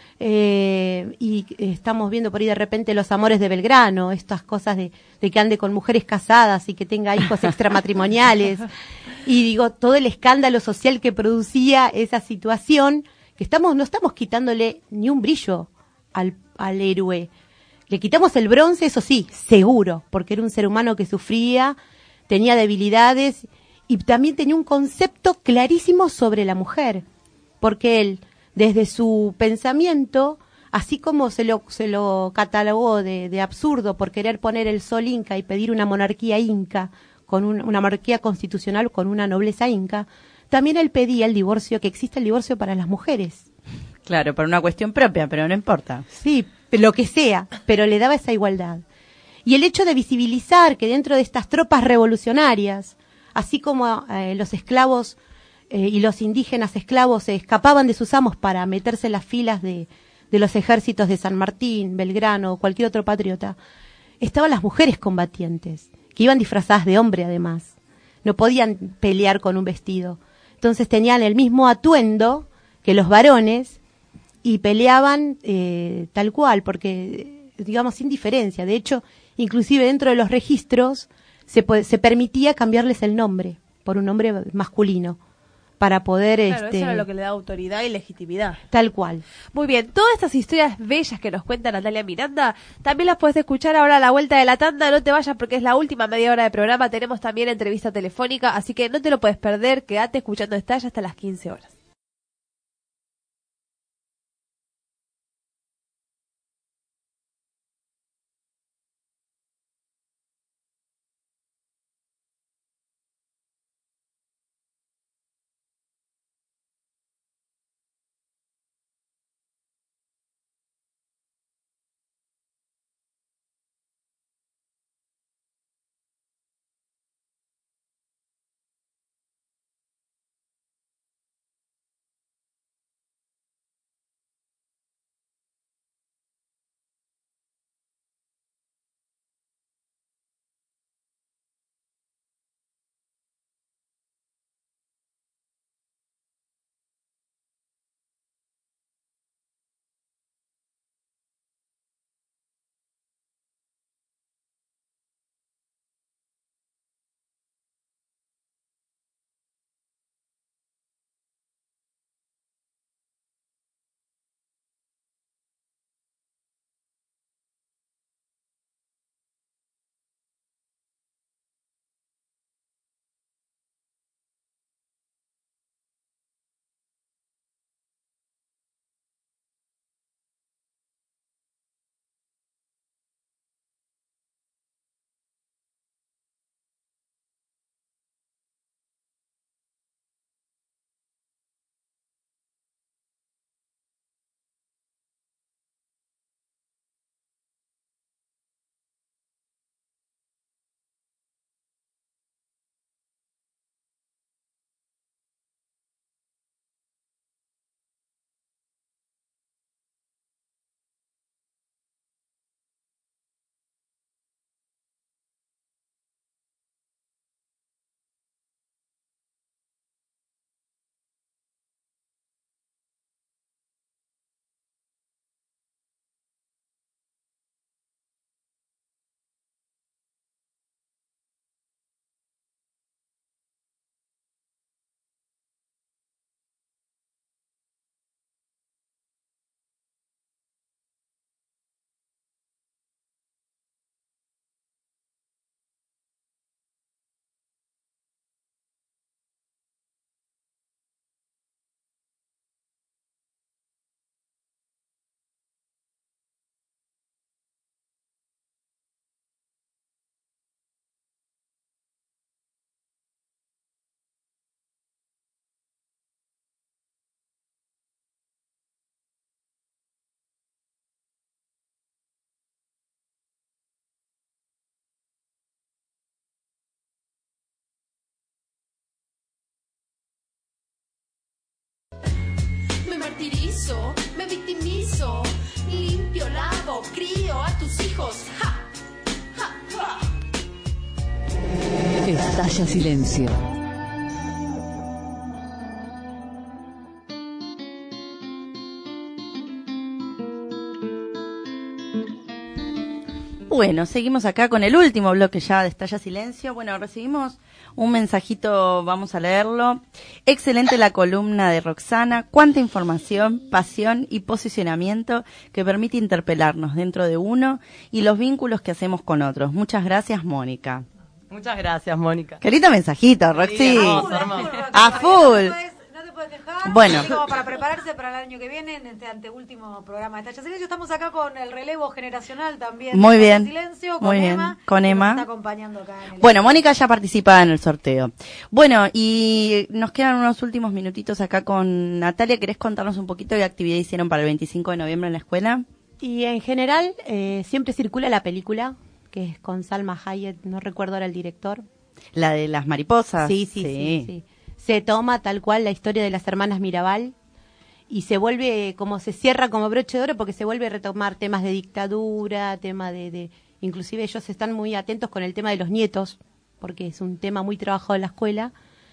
Y estamos viendo por ahí de repente Los amores de Belgrano, estas cosas de que ande con mujeres casadas y que tenga hijos extramatrimoniales, y digo, todo el escándalo social que producía esa situación, que no estamos quitándole ni un brillo al héroe. Le quitamos el bronce, eso sí, seguro, porque era un ser humano que sufría, tenía debilidades y también tenía un concepto clarísimo sobre la mujer, porque él, desde su pensamiento, así como se lo catalogó de absurdo por querer poner el sol inca y pedir una monarquía inca, con una monarquía constitucional con una nobleza inca, también él pedía el divorcio, que existe el divorcio para las mujeres. Claro, por una cuestión propia, pero no importa. Sí, lo que sea, pero le daba esa igualdad. Y el hecho de visibilizar que dentro de estas tropas revolucionarias, así como los esclavos y los indígenas esclavos se escapaban de sus amos para meterse en las filas de los ejércitos de San Martín, Belgrano o cualquier otro patriota, estaban las mujeres combatientes, que iban disfrazadas de hombre además. No podían pelear con un vestido. Entonces tenían el mismo atuendo que los varones y peleaban tal cual, porque, digamos, sin diferencia. De hecho, inclusive dentro de los registros se permitía cambiarles el nombre por un nombre masculino, para poder... Claro, eso era lo que le da autoridad y legitimidad. Tal cual. Muy bien, todas estas historias bellas que nos cuenta Natalia Miranda, también las puedes escuchar ahora a la vuelta de la tanda. No te vayas porque es la última media hora de programa. Tenemos también entrevista telefónica, así que no te lo puedes perder. Quédate escuchando Estalla hasta las 15 horas. piso, me victimizo, limpio, lavo, crío a tus hijos. ¡Ja! ¡Ja! ¡Ja! Estalla silencio. Bueno, seguimos acá con el último bloque ya de Estalla Silencio. Bueno, recibimos un mensajito, vamos a leerlo. Excelente la columna de Roxana. Cuánta información, pasión y posicionamiento que permite interpelarnos dentro de uno y los vínculos que hacemos con otros. Muchas gracias, Mónica. Muchas gracias, Mónica. Qué lindo mensajito, Roxy. Sí, hermoso, hermoso. A full. No te puedes quejar. Bueno. Como para prepararse para el año que viene en este anteúltimo programa de Estalla Silencio. Estamos acá con el relevo generacional también. Muy de bien. Silencio, con Muy bien. Emma, Con que Emma. nos está acompañando acá en el Bueno, Mónica ya participa en el sorteo. Bueno, y nos quedan unos últimos minutitos acá con Natalia. ¿Querés contarnos un poquito qué actividad hicieron para el 25 de noviembre en la escuela? Y en general siempre circula la película, que es con Salma Hayek, no recuerdo ahora el director. La de las mariposas. Sí. Se toma tal cual la historia de las hermanas Mirabal y se vuelve, como se cierra como broche de oro, porque se vuelve a retomar temas de dictadura, tema de inclusive ellos están muy atentos con el tema de los nietos, porque es un tema muy trabajado en la escuela.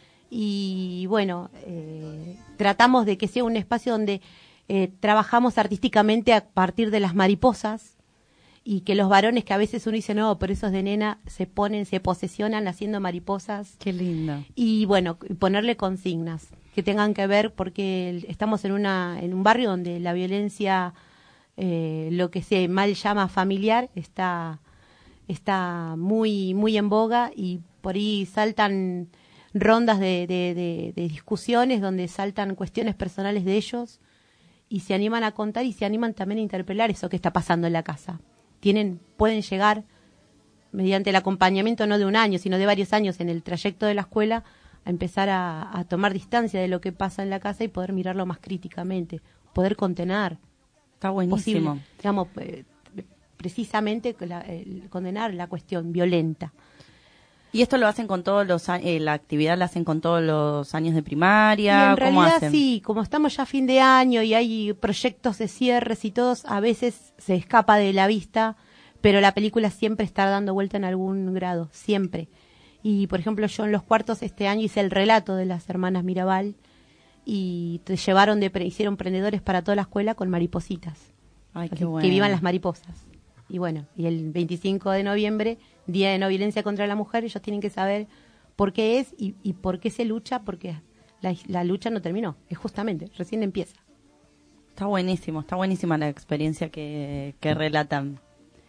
Y bueno, tratamos de que sea un espacio donde trabajamos artísticamente a partir de las mariposas, y que los varones, que a veces uno dice, no, pero esos de nena, se posesionan haciendo mariposas. Qué lindo. Y bueno, ponerle consignas que tengan que ver, porque estamos en un barrio donde la violencia, lo que se mal llama familiar, está muy, muy en boga, y por ahí saltan rondas de discusiones donde saltan cuestiones personales de ellos, y se animan a contar y se animan también a interpelar eso que está pasando en la casa. Pueden llegar mediante el acompañamiento no de un año, sino de varios años en el trayecto de la escuela, a empezar a tomar distancia de lo que pasa en la casa y poder mirarlo más críticamente, poder contener. Está buenísimo. Posible, digamos, precisamente condenar la cuestión violenta. ¿Y esto lo hacen con todos los la actividad la hacen con todos los años de primaria? Y en ¿Cómo realidad hacen? sí, como estamos ya a fin de año y hay proyectos de cierres y todos, a veces se escapa de la vista, pero la película siempre está dando vuelta en algún grado, siempre. Y por ejemplo, yo en los cuartos este año hice el relato de las hermanas Mirabal y hicieron prendedores para toda la escuela con maripositas. Ay, qué Que bueno. vivan las mariposas. Y bueno, y el 25 de noviembre, Día de No Violencia contra la Mujer, ellos tienen que saber por qué es y por qué se lucha, porque la lucha no terminó, es justamente, recién empieza. Está buenísima la experiencia que relatan.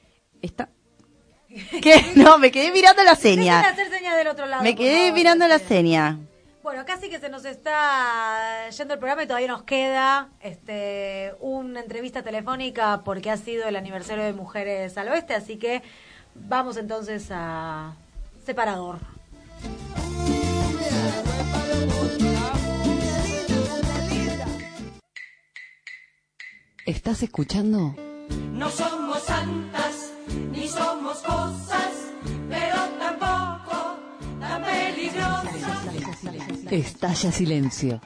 ¿Qué? No, me quedé mirando la seña. Dejen de hacer señas del otro lado. Me por quedé favor. mirando la seña. Bueno, casi que se nos está yendo el programa y todavía nos queda una entrevista telefónica porque ha sido el aniversario de Mujeres al Oeste, así que vamos entonces a Separador. ¿Estás escuchando? No somos santas, ni somos cosas, pero tampoco tan peligrosas. Estalla silencio.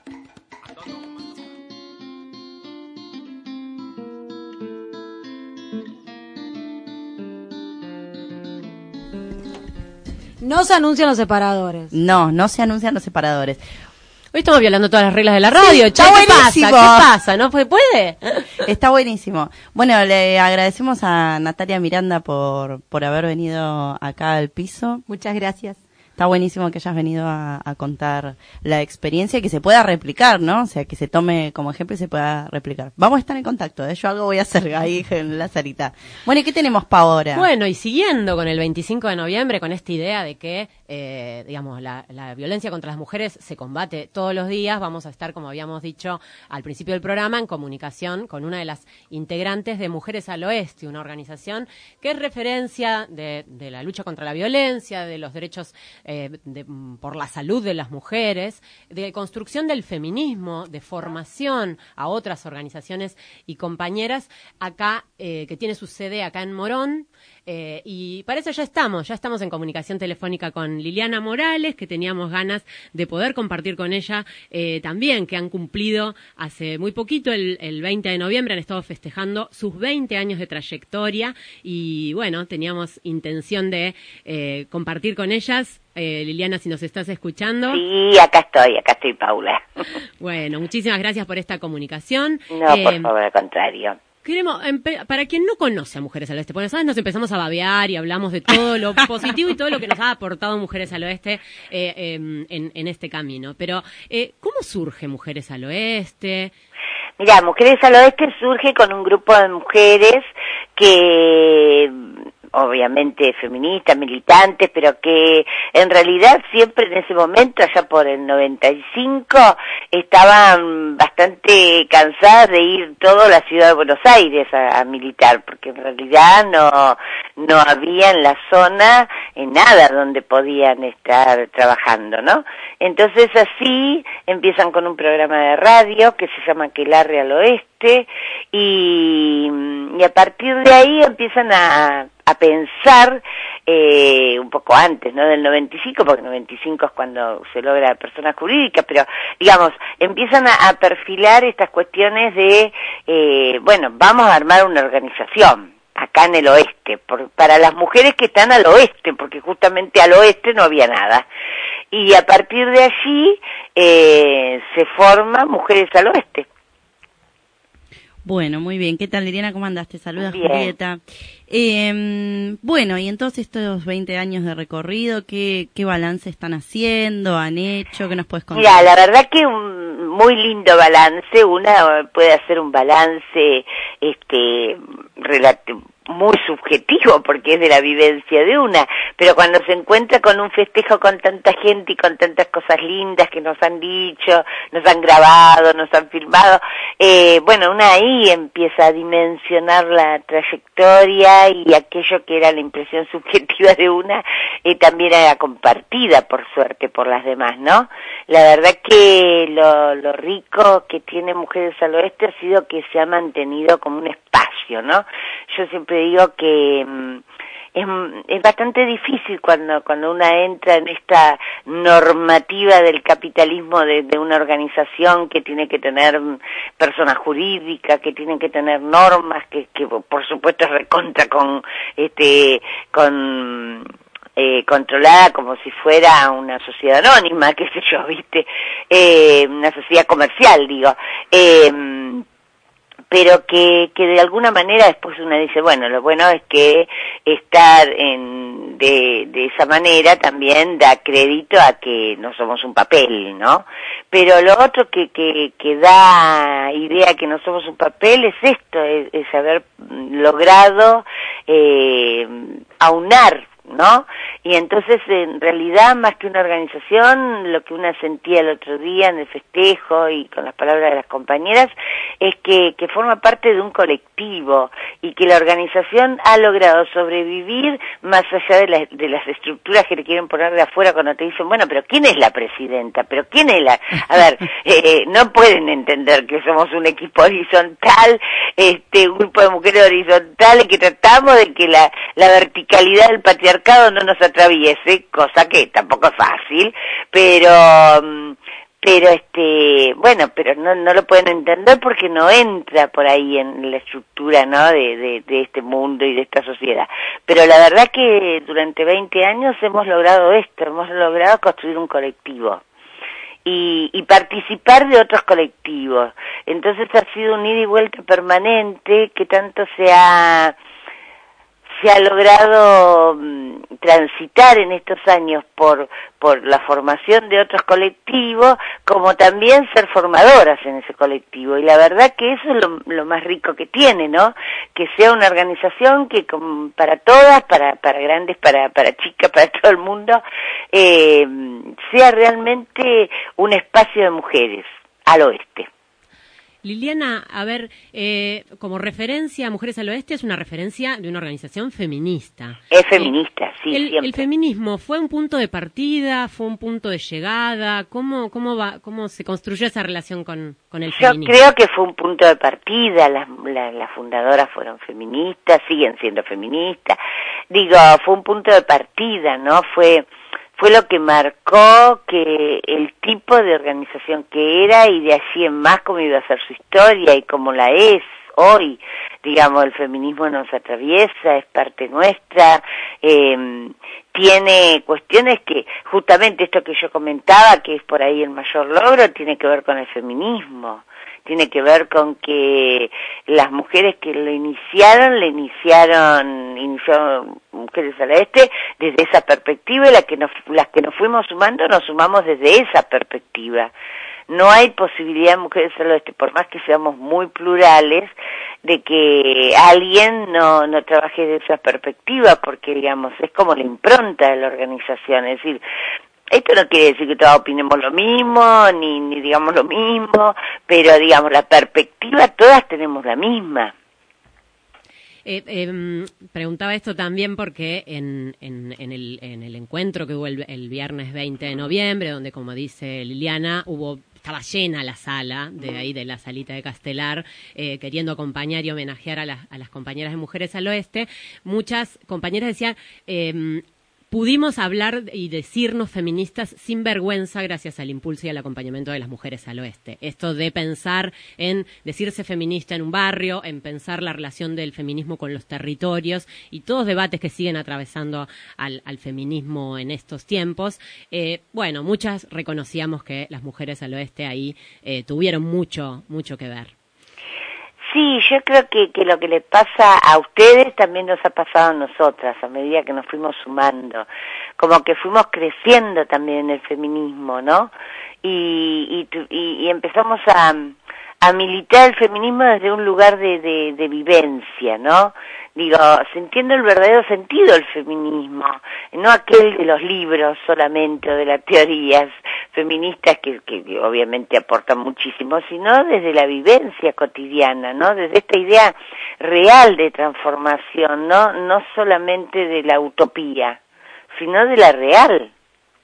No se anuncian los separadores. No se anuncian los separadores. Hoy estamos violando todas las reglas de la radio. Sí, che, está ¿qué pasa? buenísimo. ¿Qué pasa? ¿No puede? Está buenísimo. Bueno, le agradecemos a Natalia Miranda por haber venido acá al piso. Muchas gracias. Está buenísimo que hayas venido a contar la experiencia y que se pueda replicar, ¿no? O sea, que se tome como ejemplo y se pueda replicar. Vamos a estar en contacto, ¿eh? Yo algo voy a hacer ahí en la salita. Bueno, ¿y qué tenemos para ahora? Bueno, y siguiendo con el 25 de noviembre, con esta idea de que, digamos, la violencia contra las mujeres se combate todos los días, vamos a estar, como habíamos dicho al principio del programa, en comunicación con una de las integrantes de Mujeres al Oeste, una organización que es referencia de la lucha contra la violencia, de los derechos por la salud de las mujeres, de construcción del feminismo, de formación a otras organizaciones y compañeras acá, que tiene su sede acá en Morón, y para eso ya estamos en comunicación telefónica con Liliana Morales, que teníamos ganas de poder compartir con ella también, que han cumplido hace muy poquito, el 20 de noviembre, han estado festejando sus 20 años de trayectoria y bueno, teníamos intención de compartir con ellas. Liliana, si nos estás escuchando. Sí, acá estoy, Paula. Bueno, muchísimas gracias por esta comunicación. No, por favor, al contrario. Queremos, para quien no conoce a Mujeres al Oeste, porque ¿sabes? Nos empezamos a babear y hablamos de todo lo positivo y todo lo que nos ha aportado Mujeres al Oeste en este camino. Pero, ¿cómo surge Mujeres al Oeste? Mira, Mujeres al Oeste surge con un grupo de mujeres que obviamente feministas, militantes, pero que en realidad siempre en ese momento, allá por el 95, estaban bastante cansadas de ir toda la ciudad de Buenos Aires a militar, porque en realidad no había en la zona nada donde podían estar trabajando, ¿no? Entonces así empiezan con un programa de radio que se llama Aquelarre al Oeste y a partir de ahí empiezan a pensar un poco antes, ¿no? Del 95, porque el 95 es cuando se logra persona jurídica, pero digamos, empiezan a perfilar estas cuestiones de, bueno, vamos a armar una organización acá en el oeste, para las mujeres que están al oeste, porque justamente al oeste no había nada. Y a partir de allí se forma Mujeres al Oeste. Bueno, muy bien. ¿Qué tal, Liliana? ¿Cómo andaste? Saluda, Bien. Julieta. Bueno, y entonces estos 20 años de recorrido, ¿qué balance están haciendo? ¿Han hecho? ¿Qué nos puedes contar? Mira, la verdad que un muy lindo balance. Una puede hacer un balance muy subjetivo porque es de la vivencia de una, pero cuando se encuentra con un festejo con tanta gente y con tantas cosas lindas que nos han dicho, nos han grabado, nos han filmado, bueno, una ahí empieza a dimensionar la trayectoria y aquello que era la impresión subjetiva de una también era compartida, por suerte, por las demás, ¿no? La verdad que lo rico que tiene Mujeres al Oeste ha sido que se ha mantenido como un espacio, ¿no? Yo siempre digo que es bastante difícil cuando una entra en esta normativa del capitalismo de una organización que tiene que tener persona jurídica, que tiene que tener normas, que por supuesto es recontra controlada como si fuera una sociedad anónima, qué sé yo, ¿viste? Una sociedad comercial, digo. Pero que de alguna manera después uno dice, bueno, lo bueno es que estar de esa manera también da crédito a que no somos un papel, ¿no? Pero lo otro que da idea que no somos un papel es esto, es haber logrado aunar, ¿no? Y entonces, en realidad, más que una organización, lo que una sentía el otro día en el festejo y con las palabras de las compañeras, es que forma parte de un colectivo y que la organización ha logrado sobrevivir más allá de las estructuras que le quieren poner de afuera cuando te dicen, bueno, pero ¿quién es la presidenta? ¿Pero quién es la...? A ver, no pueden entender que somos un equipo horizontal, un grupo de mujeres horizontales que tratamos de que la verticalidad del patriarcado no nos atraviese, cosa que tampoco es fácil, pero bueno, pero no lo pueden entender porque no entra por ahí en la estructura, ¿no? de este mundo y de esta sociedad. Pero la verdad que durante 20 años hemos logrado esto, hemos logrado construir un colectivo y participar de otros colectivos. Entonces ha sido un ida y vuelta permanente que tanto se ha logrado transitar en estos años por la formación de otros colectivos, como también ser formadoras en ese colectivo. Y la verdad que eso es lo más rico que tiene, ¿no? Que sea una organización que para todas, para grandes, para chicas, para todo el mundo, sea realmente un espacio de mujeres al oeste. Liliana, a ver, como referencia, Mujeres al Oeste es una referencia de una organización feminista. Es feminista, sí, siempre. ¿El feminismo fue un punto de partida, fue un punto de llegada? ¿Cómo se construyó esa relación con el feminismo? Yo creo que fue un punto de partida, las fundadoras fueron feministas, siguen siendo feministas. Digo, fue un punto de partida, ¿no? Fue fue lo que marcó que el tipo de organización que era, y de allí en más cómo iba a ser su historia y cómo la es hoy. Digamos, el feminismo nos atraviesa, es parte nuestra, tiene cuestiones que, justamente esto que yo comentaba, que es por ahí el mayor logro, tiene que ver con el feminismo. Tiene que ver con que las mujeres que lo iniciaron Mujeres al Oeste desde esa perspectiva, y las que nos fuimos sumando, nos sumamos desde esa perspectiva. No hay posibilidad, Mujeres al Oeste, por más que seamos muy plurales, de que alguien no trabaje desde esa perspectiva, porque, digamos, es como la impronta de la organización. Es decir, esto no quiere decir que todos opinemos lo mismo, ni digamos lo mismo, pero, digamos, la perspectiva todas tenemos la misma. Preguntaba esto también porque en el encuentro que hubo el viernes 20 de noviembre, donde, como dice Liliana, estaba llena la sala, de ahí de la salita de Castelar, queriendo acompañar y homenajear a las compañeras de Mujeres al Oeste. Muchas compañeras decían, pudimos hablar y decirnos feministas sin vergüenza gracias al impulso y al acompañamiento de las Mujeres al Oeste. Esto de pensar en decirse feminista en un barrio, en pensar la relación del feminismo con los territorios y todos debates que siguen atravesando al feminismo en estos tiempos. Bueno, muchas reconocíamos que las Mujeres al Oeste ahí tuvieron mucho que ver. Sí, yo creo que lo que le pasa a ustedes también nos ha pasado a nosotras, a medida que nos fuimos sumando, como que fuimos creciendo también en el feminismo, ¿no? Y empezamos a militar el feminismo desde un lugar de vivencia, ¿no? Digo, sintiendo el verdadero sentido del feminismo, no aquel de los libros solamente o de las teorías feministas que obviamente aportan muchísimo, sino desde la vivencia cotidiana, ¿no? Desde esta idea real de transformación, no solamente de la utopía, sino de la real.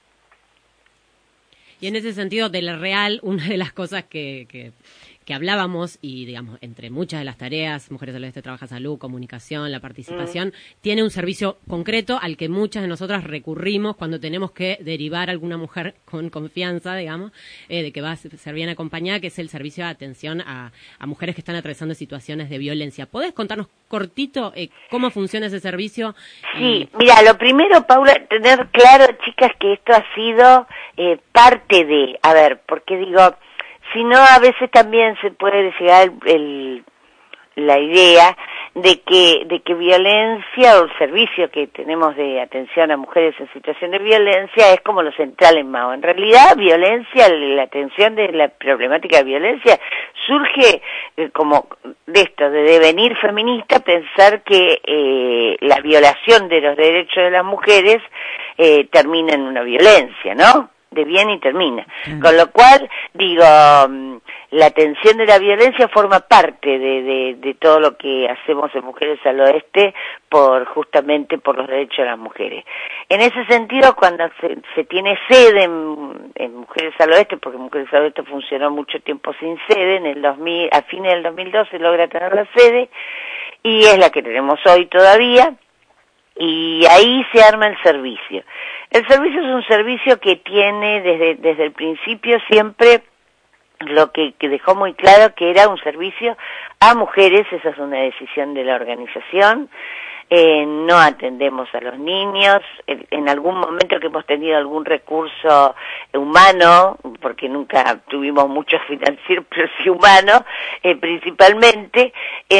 Y en ese sentido, de la real, una de las cosas que hablábamos, y digamos, entre muchas de las tareas, Mujeres al Oeste trabaja salud, comunicación, la participación, tiene un servicio concreto al que muchas de nosotras recurrimos cuando tenemos que derivar a alguna mujer con confianza, digamos, de que va a ser bien acompañada, que es el servicio de atención a mujeres que están atravesando situaciones de violencia. ¿Podés contarnos cortito cómo funciona ese servicio? Sí, mira, lo primero, Paula, tener claro, chicas, que esto ha sido parte de, porque digo, si no, a veces también se puede llegar la idea de que violencia, o el servicio que tenemos de atención a mujeres en situación de violencia, es como lo central en Mao. En realidad, violencia, la atención de la problemática de violencia surge como de esto, de devenir feminista, pensar que la violación de los derechos de las mujeres termina en una violencia, ¿no? De bien y termina. Con lo cual, digo, la atención de la violencia forma parte de todo lo que hacemos en Mujeres al Oeste justamente por los derechos de las mujeres. En ese sentido, cuando se tiene sede en Mujeres al Oeste, porque Mujeres al Oeste funcionó mucho tiempo sin sede, a fines del 2012 logra tener la sede, y es la que tenemos hoy todavía, y ahí se arma el servicio. El servicio es un servicio que tiene desde el principio siempre lo que dejó muy claro, que era un servicio a mujeres. Esa es una decisión de la organización. No atendemos a los niños. En algún momento que hemos tenido algún recurso humano, porque nunca tuvimos mucho financiero, pero sí humano, principalmente,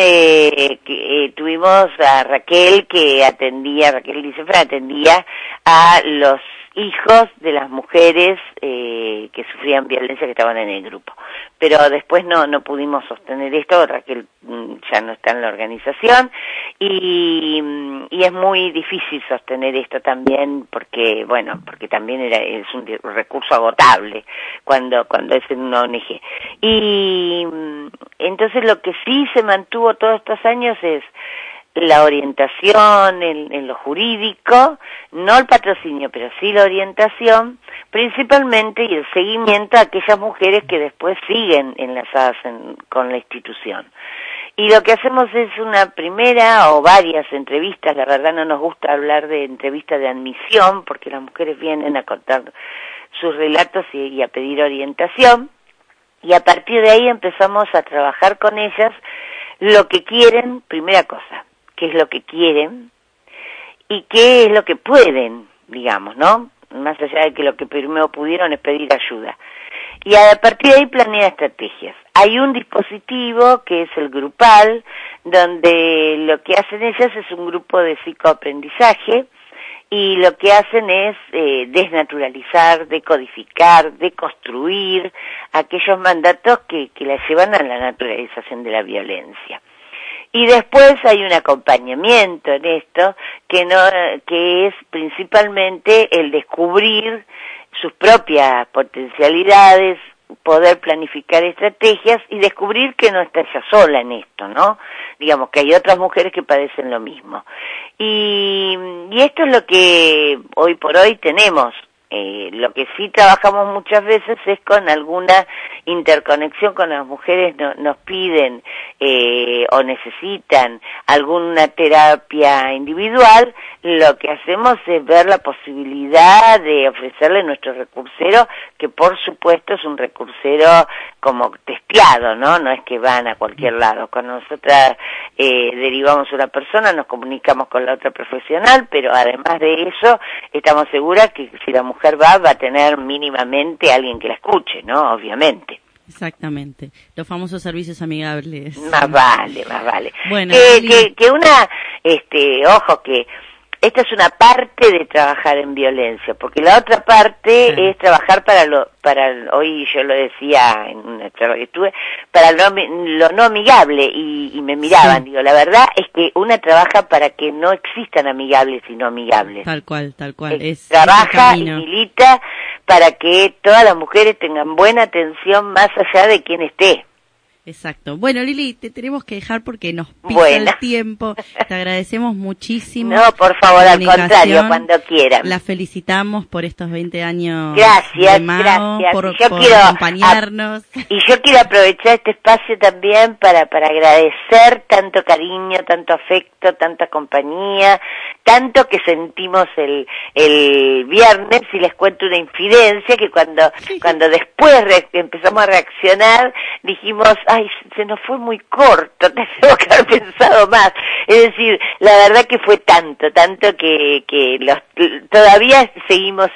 tuvimos a Raquel Licefra atendía a los hijos de las mujeres que sufrían violencia, que estaban en el grupo. Pero después no pudimos sostener esto. Raquel ya no está en la organización, y es muy difícil sostener esto también, porque también es un recurso agotable cuando es en una ONG. Y entonces lo que sí se mantuvo todos estos años es la orientación en lo jurídico, no el patrocinio, pero sí la orientación, principalmente, y el seguimiento a aquellas mujeres que después siguen enlazadas con la institución. Y lo que hacemos es una primera o varias entrevistas. La verdad no nos gusta hablar de entrevistas de admisión, porque las mujeres vienen a contar sus relatos y a pedir orientación. Y a partir de ahí empezamos a trabajar con ellas lo que quieren, primera cosa, qué es lo que quieren y qué es lo que pueden, digamos, ¿no? Más allá de que lo que primero pudieron es pedir ayuda. Y a partir de ahí planea estrategias. Hay un dispositivo que es el grupal, donde lo que hacen ellas es un grupo de psicoaprendizaje, y lo que hacen es desnaturalizar, decodificar, deconstruir aquellos mandatos que la llevan a la naturalización de la violencia. Y después hay un acompañamiento en esto que es principalmente el descubrir sus propias potencialidades, poder planificar estrategias y descubrir que no está ella sola en esto, ¿no? Digamos que hay otras mujeres que padecen lo mismo. Y esto es lo que hoy por hoy tenemos. Lo que sí trabajamos muchas veces es con alguna interconexión con las mujeres, nos piden o necesitan alguna terapia individual. Lo que hacemos es ver la posibilidad de ofrecerle nuestro recursero, que por supuesto es un recursero como testeado, ¿no? No es que van a cualquier lado. Cuando nosotras derivamos una persona, nos comunicamos con la otra profesional, pero además de eso, estamos seguras que si la mujer va a tener mínimamente alguien que la escuche, ¿no? Obviamente. Exactamente, los famosos servicios amigables. Más vale. Bueno, que una, ojo, que esta es una parte de trabajar en violencia, porque la otra parte es trabajar hoy yo lo decía en una charla que estuve, para lo no amigable, y me miraban, digo, la verdad es que una trabaja para que no existan amigables y no amigables. Tal cual. Trabaja y milita para que todas las mujeres tengan buena atención más allá de quien esté. Exacto. Bueno, Lili, te tenemos que dejar porque nos pisa el tiempo. Te agradecemos muchísimo. No, por favor, al contrario, cuando quieran. La felicitamos por estos 20 años gracias, de Mao, por quiero acompañarnos. Y yo quiero aprovechar este espacio también para agradecer tanto cariño, tanto afecto, tanta compañía, tanto que sentimos el viernes. Y les cuento una infidencia, que cuando después empezamos a reaccionar, dijimos, ay, se nos fue muy corto, tenemos que haber pensado más. Es decir, la verdad que fue tanto que todavía seguimos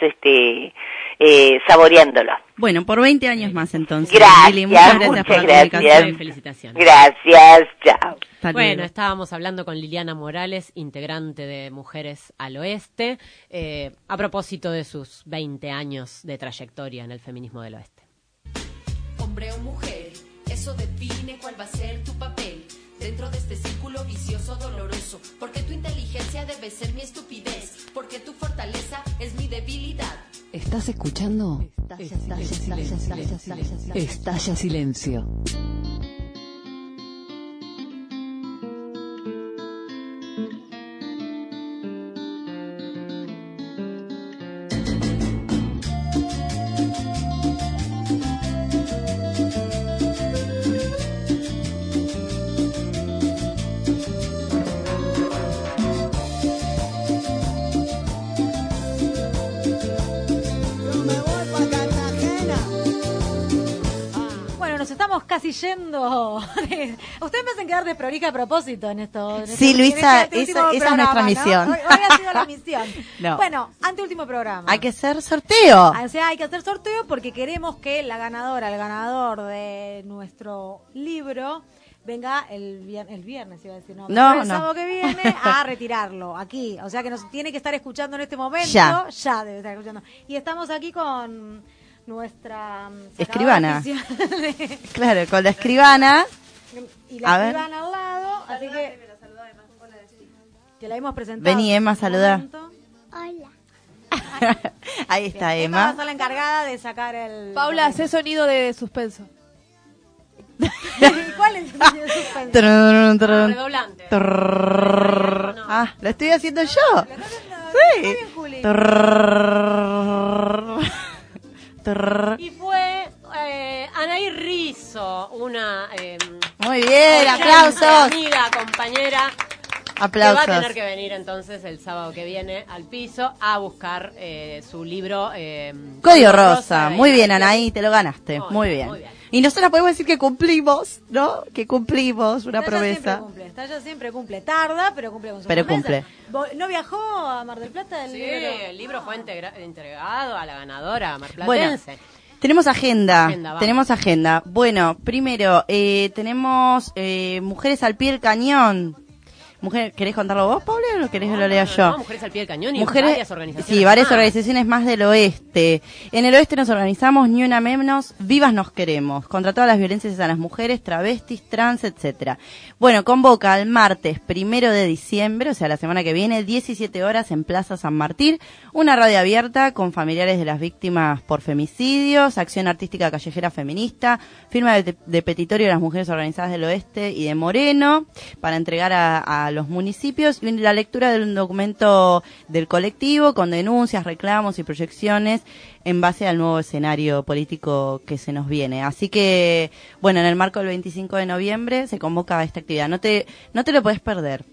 saboreándolo. Bueno, por 20 años más entonces. Gracias, Lili, muchas gracias por la comunicación y felicitaciones. Gracias, chao. Bueno, estábamos hablando con Liliana Morales, integrante de Mujeres al Oeste, a propósito de sus 20 años de trayectoria en el feminismo del oeste. Hombre o mujer, eso define cuál va a ser tu papel dentro de este círculo vicioso doloroso, porque tu inteligencia debe ser mi estupidez, porque tu fortaleza es mi debilidad. ¿Estás escuchando? Estalla Silencio. Casi yendo. Ustedes me hacen quedar desprolija a propósito en esto. Sí, Luisa, esa es nuestra misión. ¿No? Hoy ha sido la misión. No. Bueno, anteúltimo programa. Hay que hacer sorteo. O sea, hay que hacer sorteo porque queremos que la ganadora, el ganador de nuestro libro venga el viernes, iba a decir, el sábado que viene a retirarlo aquí. O sea que nos tiene que estar escuchando en este momento. Ya debe estar escuchando. Y estamos aquí con nuestra escribana. Claro, con la escribana. Y la escribana al lado, así que la hemos presentado. Vení, Emma, saluda. Hola. Ahí está Emma. Emma. Va a ser la encargada de sacar el... Paula, hace sonido de suspenso. ¿Cuál es el sonido de suspenso? Redoblante. Ah, lo estoy haciendo yo. Sí. Y fue Anaí Rizzo, una Muy bien, Oyente, aplausos. Amiga, compañera. Aplausos. Que va a tener que venir entonces el sábado que viene al piso a buscar su libro. Código Rosa. de Muy bien, Ignacio. Anaí, te lo ganaste. Muy bien. Y nosotros podemos decir que cumplimos, ¿no? Que cumplimos una promesa. Estalla siempre cumple. Tarda, pero cumple con su Pero promesa. ¿No viajó a Mar del Plata el Sí, libro? el libro fue entregado a la ganadora Bueno, marplatense. tenemos agenda. Vamos. Tenemos agenda. Bueno, primero, tenemos Mujeres al Pie del Cañón. ¿Querés contarlo vos, Paula, o querés que lo lea yo? No, Mujeres al Pie del Cañón y Mujeres, varias organizaciones. sí, varias más. organizaciones más del oeste. En el oeste nos organizamos Ni Una Menos, Vivas Nos Queremos, contra todas las violencias a las mujeres, travestis, trans, etcétera. Bueno, convoca el martes 1 de diciembre, o sea, la semana que viene, 17 horas en Plaza San Martín, una radio abierta con familiares de las víctimas por femicidios, acción artística callejera feminista, firma de petitorio de las mujeres organizadas del oeste y de Moreno, para entregar a los municipios, y la lectura de un documento del colectivo con denuncias, reclamos y proyecciones en base al nuevo escenario político que se nos viene. Así que, bueno, en el marco del 25 de noviembre se convoca esta actividad. No te lo puedes perder.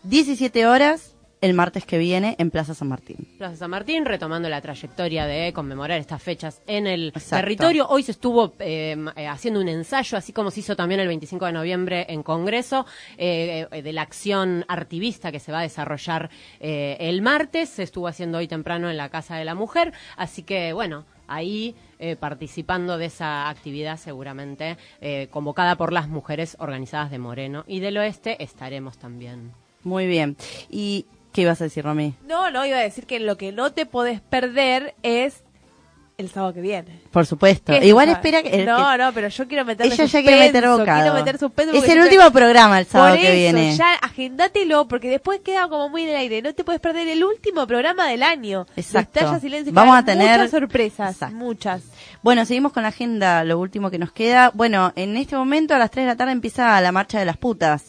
17 horas el martes que viene en Plaza San Martín. Plaza San Martín, retomando la trayectoria de conmemorar estas fechas en el Exacto. territorio. Hoy se estuvo haciendo un ensayo, así como se hizo también el 25 de noviembre en Congreso, de la acción artivista que se va a desarrollar el martes. Se estuvo haciendo hoy temprano en la Casa de la Mujer. Así que, bueno, ahí participando de esa actividad seguramente convocada por las mujeres organizadas de Moreno y del Oeste estaremos también. Muy bien. ¿Y qué ibas a decir, Romy? No, iba a decir que lo que no te podés perder es el sábado que viene. Por supuesto. ¿Qué es Igual el espera que... No, pero yo quiero meterle Ella ya suspenso, quiere meter bocado. quiero meter suspenso Es porque el siempre- último programa el sábado Por que eso, viene. ya agendátelo, porque después queda como muy en el aire. No te puedes perder el último programa del año. Exacto. Estalla Silencio, que Vamos hay a tener muchas sorpresas, Exacto. muchas. Bueno, seguimos con la agenda, lo último que nos queda. Bueno, en este momento a las 3 de la tarde empieza la Marcha de las Putas.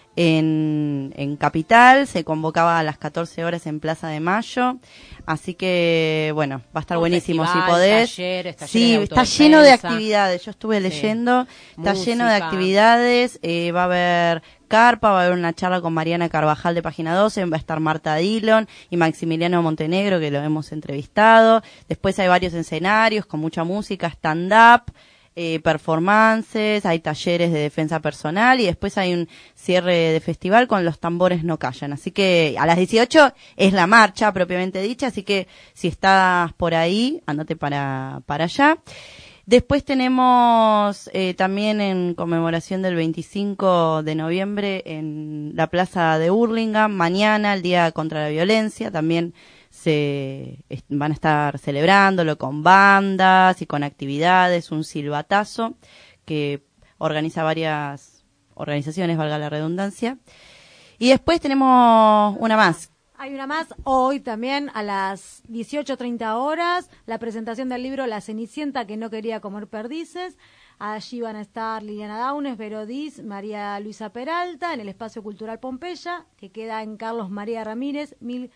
En Capital, se convocaba a las 14 horas en Plaza de Mayo, así que bueno, va a estar Un buenísimo si festival, podés. talleres, talleres Sí, de está lleno de autodefensa. actividades, yo estuve leyendo, está Música. lleno de actividades, va a haber carpa, va a haber una charla con Mariana Carvajal de Página 12, va a estar Marta Dillon y Maximiliano Montenegro, que lo hemos entrevistado. Después hay varios escenarios con mucha música, stand-up, performances, hay talleres de defensa personal y después hay un cierre de festival con Los Tambores No Callan. Así que a las 18 es la marcha propiamente dicha, así que si estás por ahí, andate para allá. Después tenemos también en conmemoración del 25 de noviembre en la Plaza de Hurlingham, mañana, el Día contra la Violencia, también van a estar celebrándolo con bandas y con actividades, un silbatazo que organiza varias organizaciones, valga la redundancia. Y después tenemos una más. Hay una más hoy también a las 18:30 horas, la presentación del libro La Cenicienta que no quería comer perdices. Allí van a estar Liliana Daunes, Vero Diz, María Luisa Peralta, en el Espacio Cultural Pompeya, que queda en Carlos María Ramírez,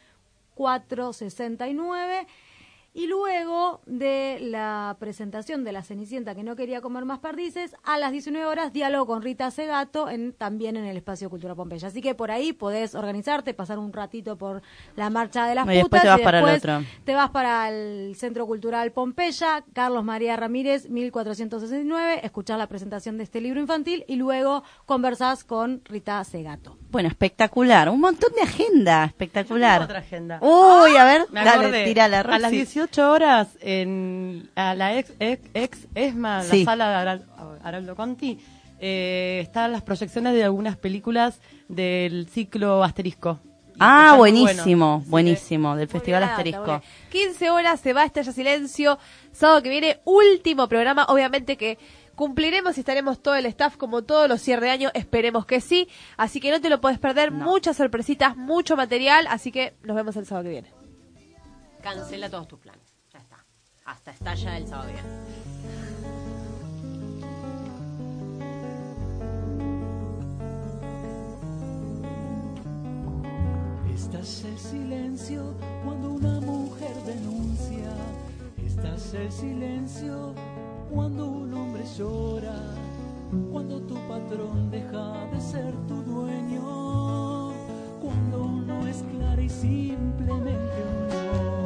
1469. Y luego de la presentación de La Cenicienta que no quería comer más perdices, a las 19 horas diálogo con Rita Segato también en el Espacio Cultura Pompeya. Así que por ahí podés organizarte, pasar un ratito por la Marcha de las Y después Putas te vas y para el después otro. te vas para el Centro Cultural Pompeya, Carlos María Ramírez, 1469, escuchás la presentación de este libro infantil y luego conversás con Rita Segato. Bueno, espectacular, un montón de agenda, espectacular. Otra agenda. Uy, a ver, Me dale, acordé. tírala, A las Roxy. 18 horas a la ex ESMA, Sí. la sala de Araldo Conti, están las proyecciones de algunas películas del ciclo Asterisco. Ah, Está muy buenísimo, bueno. buenísimo, del Festival Muy bien, Asterisco. muy bien. 15 horas se va Estalla Silencio. Sábado que viene, último programa. Obviamente que cumpliremos y estaremos todo el staff como todos los cierre de año. Esperemos que sí. Así que no te lo puedes perder. Muchas sorpresitas, mucho material. Así que nos vemos el sábado que viene. Cancela todos tus planes. Ya está. Hasta Estalla el sábado que viene. Estás el silencio cuando una mujer denuncia. Estás el silencio cuando un hombre llora. cuando tu patrón deja de ser tu dueño, cuando uno es clara y simplemente un no.